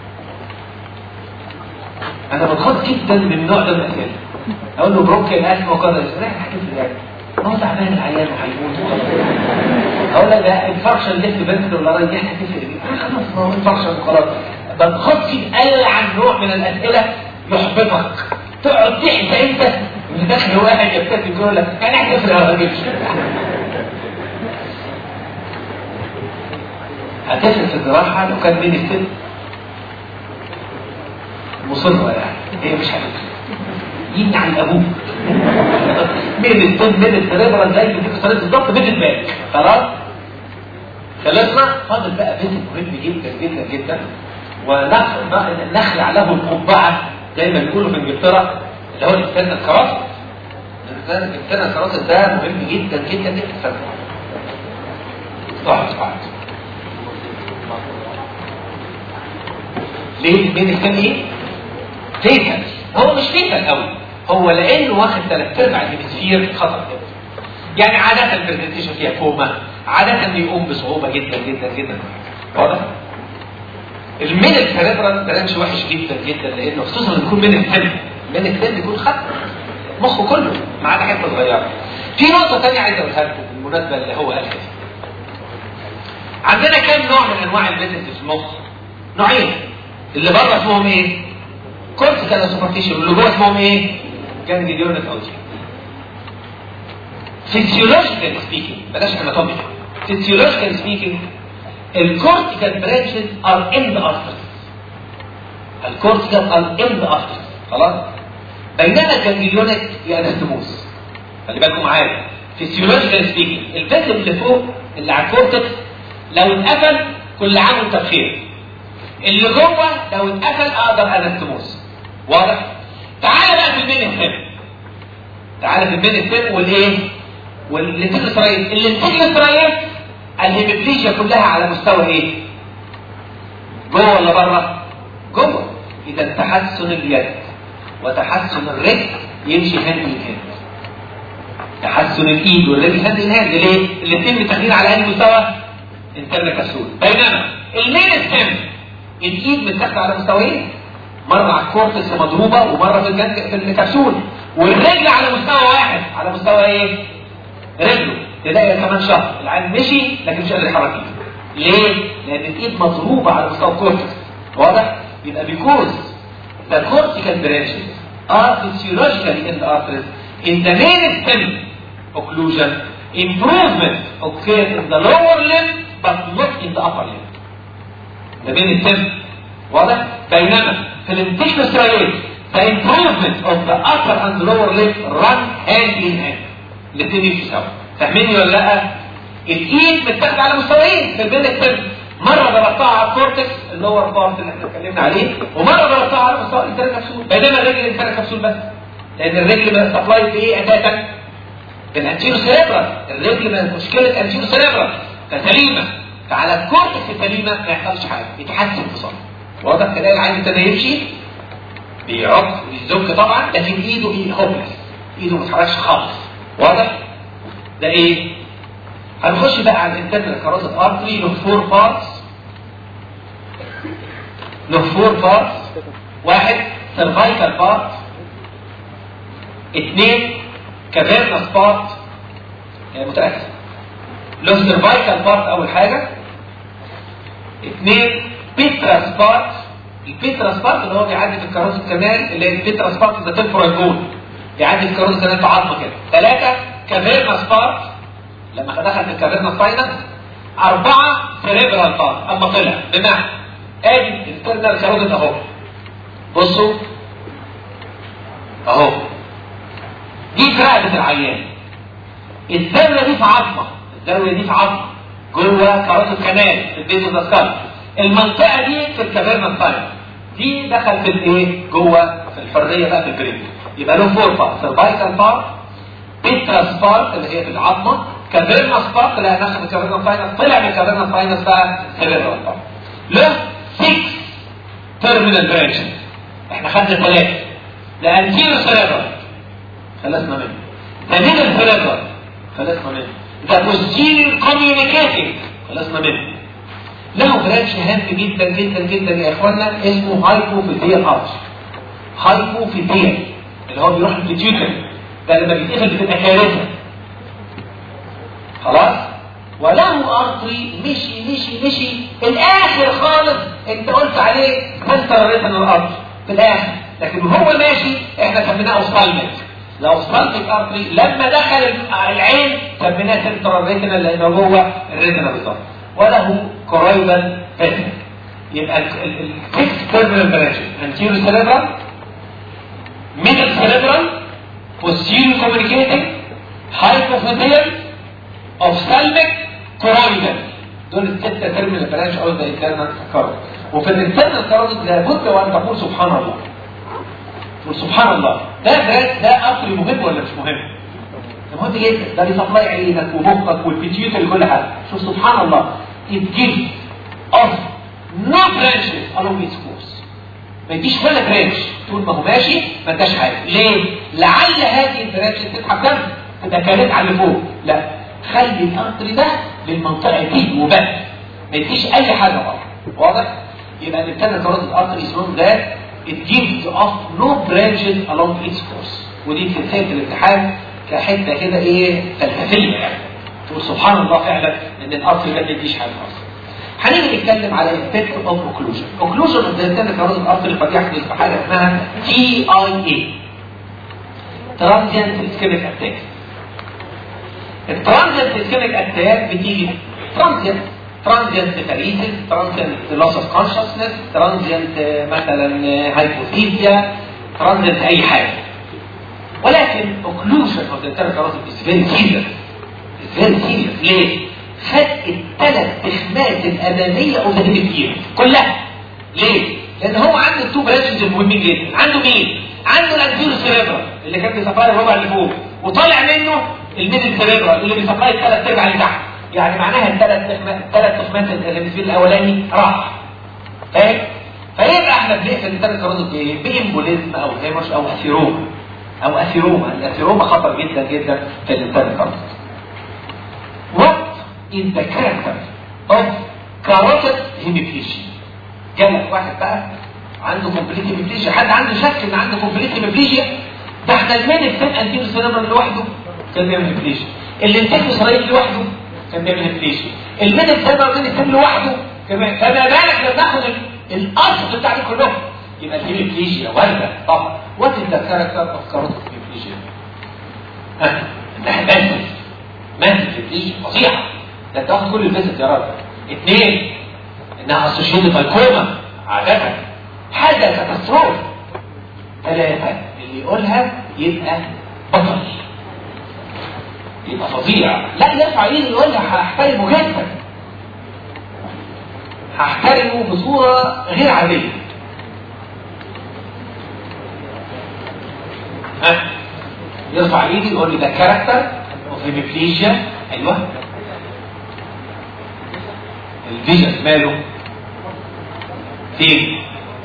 انا بتخض جدا من النوع ده من الاسئله. اقول له برونكيال اسم وكذا اسمه هتفرق يعني هو تعبان العيان وهيموت وخلاص. اقول لك ده انفكشن ليفت فنترال ولا رايت هتفرق ايه؟ خلاص ما هو انفكشن وخلاص. بتخض في عن نوع من الاسئله يحبطك، تقعد تحكي انت من داخل واحد يبتسم يقول لك يعني هتفرق ولا ما هتفرق في الجراحه لو كان بين الست مصره، يعني هي مش هتفرق يجي عن ابوك من الستون من السيريبرال زي ما تيجي صلاه بالظبط بين الباك. خلاص خلصنا. فاضل بقى بيت مهم جدا جدا جدا ونخلع له القبعه زي ما بيقولوا في انجلترا اللي هو الانترنال الكراسي. الانترنال الكراسي ده مهم جدا جدا جدا. اقعد ليه بين الثاني ايه؟ فيتال. هو مش فيتال قوي، هو لانه واخد 3/4 الهيمسفير خطر جدا. يعني عاده البرزنتيشن فيها كوما، عاده بيقوم بصعوبه جدا جدا جدا. واضح؟ الميدل سيريبرال برانش وحش جدا جدا لانه خصوصا لما يكون من الثاني يكون خط مخه كله ما عدا حته صغيره. في نقطه ثانيه عايز اقولها لكم بالمناسبه اللي هو قالها. عندنا كام نوع من انواع الميدل في المخ؟ نوعين، اللي بره اسمهم ايه؟ كورتيكال سوبرفيشال، واللي جوه اسمهم ايه؟ جانجليونيك اوتي. فيسيولوجيكال سبيكينج، بلاش اناتوميك، فيسيولوجيكال سبيكينج الكورتيكال برانشز ار اند ارترز. الكورتيكال ار اند ارترز، خلاص؟ بينما الجانجليونيك هي انستموس. خلي بالكم معايا، فيسيولوجيكال سبيكينج الفيسل اللي فوق اللي على الكورتكس لو اتقفل كل عام وانت بخير، اللي جوه لو اتقفل اقدر انستموس. واضح؟ تعالى بقى في المين ستيم. تعالى في المين ستيم والايه؟ والانتجلوسرايد. الانتجلوسرايد الهيميبليشيا كلها على مستوى ايه؟ جوه ولا بره؟ جوه. اذا تحسن اليد وتحسن الرجل يمشي هاند ان هاند. تحسن الايد والرجل هاند ان هاند. ليه؟ الاثنين متاخدين على اي مستوى؟ انترنال كبسول. بينما المين ستيم الايد متاخده على مستويين، مره على الكورتكس مضروبه ومره في الكبسول، والرجل على مستوى واحد. على مستوى ايه؟ رجله. تلاقي كمان شهر العين مشي لكن مش قادر يحرك ايده. ليه؟ لان الايد مضروبه على مستوى الكورتكس. واضح؟ يبقى because the cortical branches are physiologically in the arteries in the main stem occlusion improvement occurs in the lower limb but not in the upper limb. ده بين السم. واضح؟ بينما في الانتجلوسرايد فالimprovement of the upper and lower limb run hand in hand. الاثنين يمشوا سوا. فاهميني ولا لا؟ الايد متاخده على مستويين في البين الترم. مره ضربتها على الكورتكس اللور بارت اللي احنا اتكلمنا عليه، ومره ضربتها على مستوى الانترنال كبسول. بينما الرجل الانترنال كبسول بس، لان الرجل سبلاي بايه اساسا؟ بالانتيرو سيريبرال. الرجل مشكله انتيرو سيريبرال فسليمه، فعلى الكورتكس السليمه ما يحصلش حاجه، يتحسن اتصال. واضح كده؟ العين ابتدى يمشي بيعض ويزك طبعا، لكن ايده هوبلس، ايده ما بتتحركش خالص. واضح؟ ده ايه؟ هنخش بقى على الانترنال كاروتيد ارتري. له 4 بارتس. له 4 بارتس. 1 سيرفايكال بارت، 2 كافيرنس بارت، يعني متأكد له سيرفايكال بارت اول حاجه، 2 بيتراس بارت. البيتراس بارت اللي هو بيعدي في الكاروتيد كانال، اللي هي البيتراس بارت ده تمبورال بون، بيعدي في الكاروتيد كانال في عظمه كده. 3 كافيرنس بارت لما دخل في الكافيرنس ساينس. 4 سيريبرال بارت اما طلع. بمعنى ادي الانترنال كاروتيد اهو، بصوا اهو، دي رقبه العيان، الزاويه دي في عظمه، الزاويه دي في عظمه جوه كاروتيد كانال في البيت الدسكال. المنطقه دي في الكافيرنس ساينس، دي دخل في الايه؟ جوه في الحريه بقى في البرين. يبقى له 4 بارت، سيرفايكال بارت، بيتراس بارت اللي هي في العظمه، كافيرنس بارت اللي هناخد الكافيرنس ساينس، طلع من الكافيرنس ساينس بقى سيريبرال بارت. له 6 تيرمينال برانشز. احنا خدنا 3. ده انتيرو سيريبرال خلصنا منه، ده ميدل سيريبرال خلصنا منه، ده بوستيريور كوميونيكيتنج خلصنا منه. له برانش هام جدا جدا جدا يا اخوانا اسمه هايبوفيزيال ارتري. هايبوفيزيال اللي هو بيروح البيتيوتري، ده لما بيتقفل بتبقى كارثه. خلاص؟ وله ارتري مشي الاخر خالص، انت قلت عليه سنتر ريتنال ارتري في الاخر، لكن وهو ماشي احنا سميناه اوستالميك. الاوستالميك ارتري لما دخل العين سميناه سنتر ريتنال لانه جوه الريتنال بالظبط. وله كورويدال فيسل. يبقى السكس تيرمينال برانشز انتيرو سيريبرال، ميدل سيريبرال، posterior communicating، hypophyseal، ophthalmic، choroidal. دول الستة تيرمينال برانش او الانترنال كاروتيد. وفي الانترنال كاروتيد لابد وان تقول سبحان الله. تقول سبحان الله، ده ارتري مهم ولا مش مهم؟ ده مهم جدا، ده بيسبلاي عينك ومخك والبيتيوتري وكل حاجه. شوف سبحان الله، it gives of no branches along its course. ما يديش ولا برانش طول ما هو ماشي ما اداش حاجه. ليه؟ لعل هذه البرانش تسحب دم تبقى كانت على اللي فوق. لا، خلي الارتري ده للمنطقه دي وبس، ما يديش اي حاجه بره. واضح؟ يبقى الانترنال كاروتيد ارتري اسمه ده it gives of no branches along its course. ودي سلسله الامتحان كحته كده ايه فلسفيه يعني. تقول سبحان الله فعلا ان الارتري ده ما يديش حاجه اصلا. هنيجي نتكلم على الافكت اوف اوكلوجن. اوكلوجن اوف ذا انترنال كاروتيد ارتري قد يحدث بحاجه اسمها TIA، ترانزيانت اسكيميك اتاك. الترانزيانت اسكيميك اتاك بتيجي ترانزيانت باريسيس، ترانزيانت لوس اوف كونشسنس، ترانزيانت مثلا هايبوثيزيا، ترانزيانت اي حاجه. ولكن اوكلوجن اوف ذا انترنال كاروتيد از فيري سيريس. ليه؟ خد الثلاث تخمات الاماميه او الهيميفير كلها. ليه؟ لان هو عنده التو برانشز المهمين جدا. عنده مين؟ عنده الانتيرو سيريبرال اللي كان بيسبلاي الربع اللي فوق، وطالع منه الميدل سيريبرال اللي بيسبلاي الثلاث ارباع اللي تحت. يعني معناها الثلاث تخمات الهيميفير الاولاني راح. فاهم؟ فيبقى احنا بنقفل الثلاث كاروتيد بايه؟ بامبوليزم او هيموش او اثيروما. الاثيروما خطر جدا جدا في الانترنال كاروتيد. in the character of carotid hemiplegia. جالك واحد بقى عنده complete hemiplegia، حد عنده شك ان عنده complete hemiplegia؟ ده احنا الميدل سين انتيرو سيريبرال لوحده كان بيعمل hemiplegia، الانتيرو سيريبرال لوحده كان بيعمل hemiplegia، الميدل سيريبرال لوحده كمان. فما بالك لما ناخد الاصل بتاع كلهم؟ يبقى الهيمiplegia وارده طبعا. what is the character of carotid hemiplegia؟ انها ماسك hemiplegia فظيعه، ده تاخد كل الفيزيت يا راجل. 2 انها اسوشيتد بايكوما، عادة حاجه كاتاستروف. ثلاثة اللي يقولها يبقى بطل، يبقى فظيع. لا يرفع ايده يقولها هحترمه جدا، هحترمه بصورة غير عادية. يرفع ايده يقول لي ده كاركتر اوف هيميبليجيا. ايوه الفيجن ماله فين؟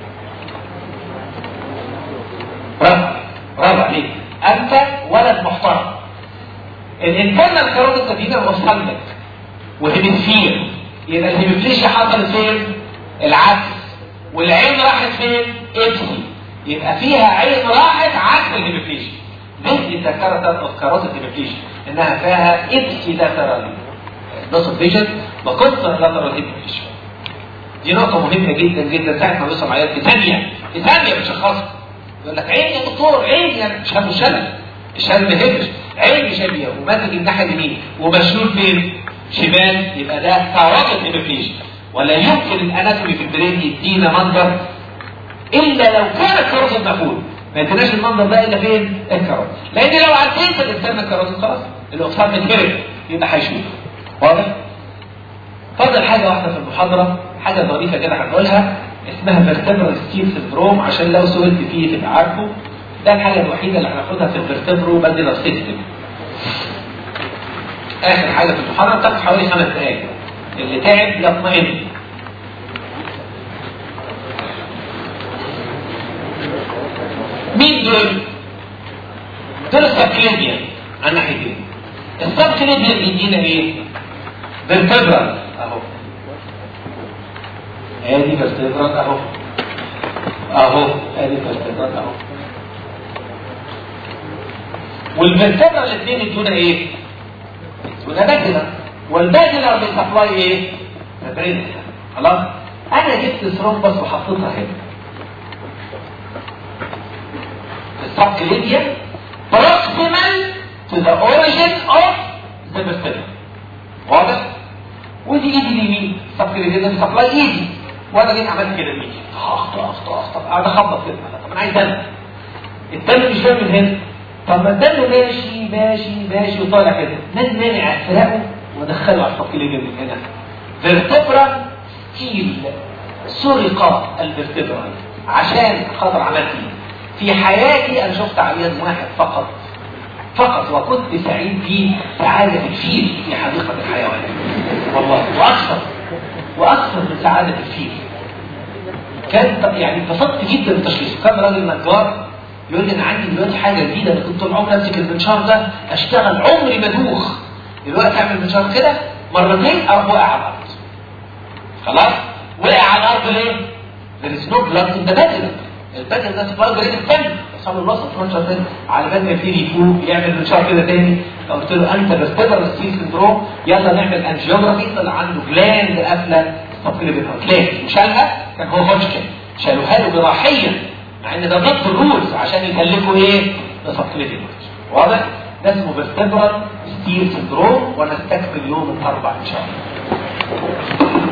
برافو عليك، انت ولد محترم. الانترنال كاروتيد تدينا اوفثالميك وهيمسفير، يبقى الهيميبليجيا حصلت فين؟ العكس. والعين راحت فين؟ ابسي، يبقى فيها عين راحت عكس الهيميبليجيا. دي الكاركتر اوف كاروتيد هيميبليجيا انها فيها ابسي لاترالي نص فيجن وكونتر لاترال هيميبليجيا. دي نقطة مهمة جدا جدا. ساعة ما بيوصل عيال في ثانية بتشخصها، يقول لك عين يا دكتور، عين يعني مش هم شلل، الشلل ما هبش، عين شبيه وماسك الناحية اليمين ومشلول فين؟ شمال، يبقى ده كاروتيد هيميبليجيا. ولا يمكن الاناتومي في البرين يدينا منظر الا لو كان الكاروتيد مقفول، ما يديناش المنظر ده الا فين؟ الكاروتيد. لان لو عديت الانسان الكاروتيد خلاص الاوفثالميك هرب، يبقى هيشوف. واضح؟ فاضل حاجة واحدة في المحاضرة، حاجة ظريفة كده هنقولها اسمها فيرتبرال ستيل سندروم، عشان لو سئلت فيه تبقى عارفه. ده الحاجة الوحيدة اللي هناخدها في الفيرتبرو باديلر سيستم. آخر حاجة في المحاضرة بتاخد حوالي 5 دقايق. اللي تعب يطمئن. مين دول؟ دول السبكليديان على ناحيتين. السبكليديان يدينا ايه؟ فيرتبرال اهو، ادي فيرتبرال اهو، ادي فيرتبرال اهو. والفيرتبرال الاثنين يدونا ايه؟ يدونا بادلر، والبادلر بيسبلاي ايه؟ برين. خلاص؟ انا جبت ثرومبس وحطيتها هنا. السبكليديان proximal to the origin of the vertebra. واضح؟ ودي ايدي اليمين، السبكليديان سبلاي ايدي، وانا جيت عملت كده بايدي، اخطأ قاعد اخبط كده. طب انا عايز دم، الدم مش جاي من هنا. طب ما الدم ماشي وطالع كده، من مانع اسرقه وادخله على السبكليديان من هنا؟ فيرتبرا ستيل، سرق الفيرتبرا عشان خاطر عملت في حياتي. انا شفت عيان واحد فقط وكنت سعيد فيه سعادة الفيل في حديقة الحيوان والله، واكثر من سعادة الفيل. كان يعني انبسطت جدا بالتشخيص. كان راجل نجار يقول لي انا عندي دلوقتي حاجه جديده، انا كنت طول عمري امسك المنشار ده اشتغل عمري ما ادوخ، دلوقتي اعمل المنشار كده مرتين اروح واقع على الارض. خلاص؟ وقع على الارض ليه؟ there is no blood in the battle. البدل ده سبلاي بريد الثاني صار الوسط منشر تاني على بال ما يبتدي يفوق يعمل منشار كده تاني. قلت له انت فيرتبرال ستيل سندروم، يلا نعمل انجيوجرافي. طلع عنده جلاند قافله السبكليديان جلاند، وشالها كان هو هوجكن، شالوها له جراحيا مع ان ده ضد الرولز عشان يكلفوا ايه؟ السبكليديان. واضح؟ ده اسمه فيرتبرال ستيل سندروم، ونستكمل يوم الاربعاء ان شاء الله.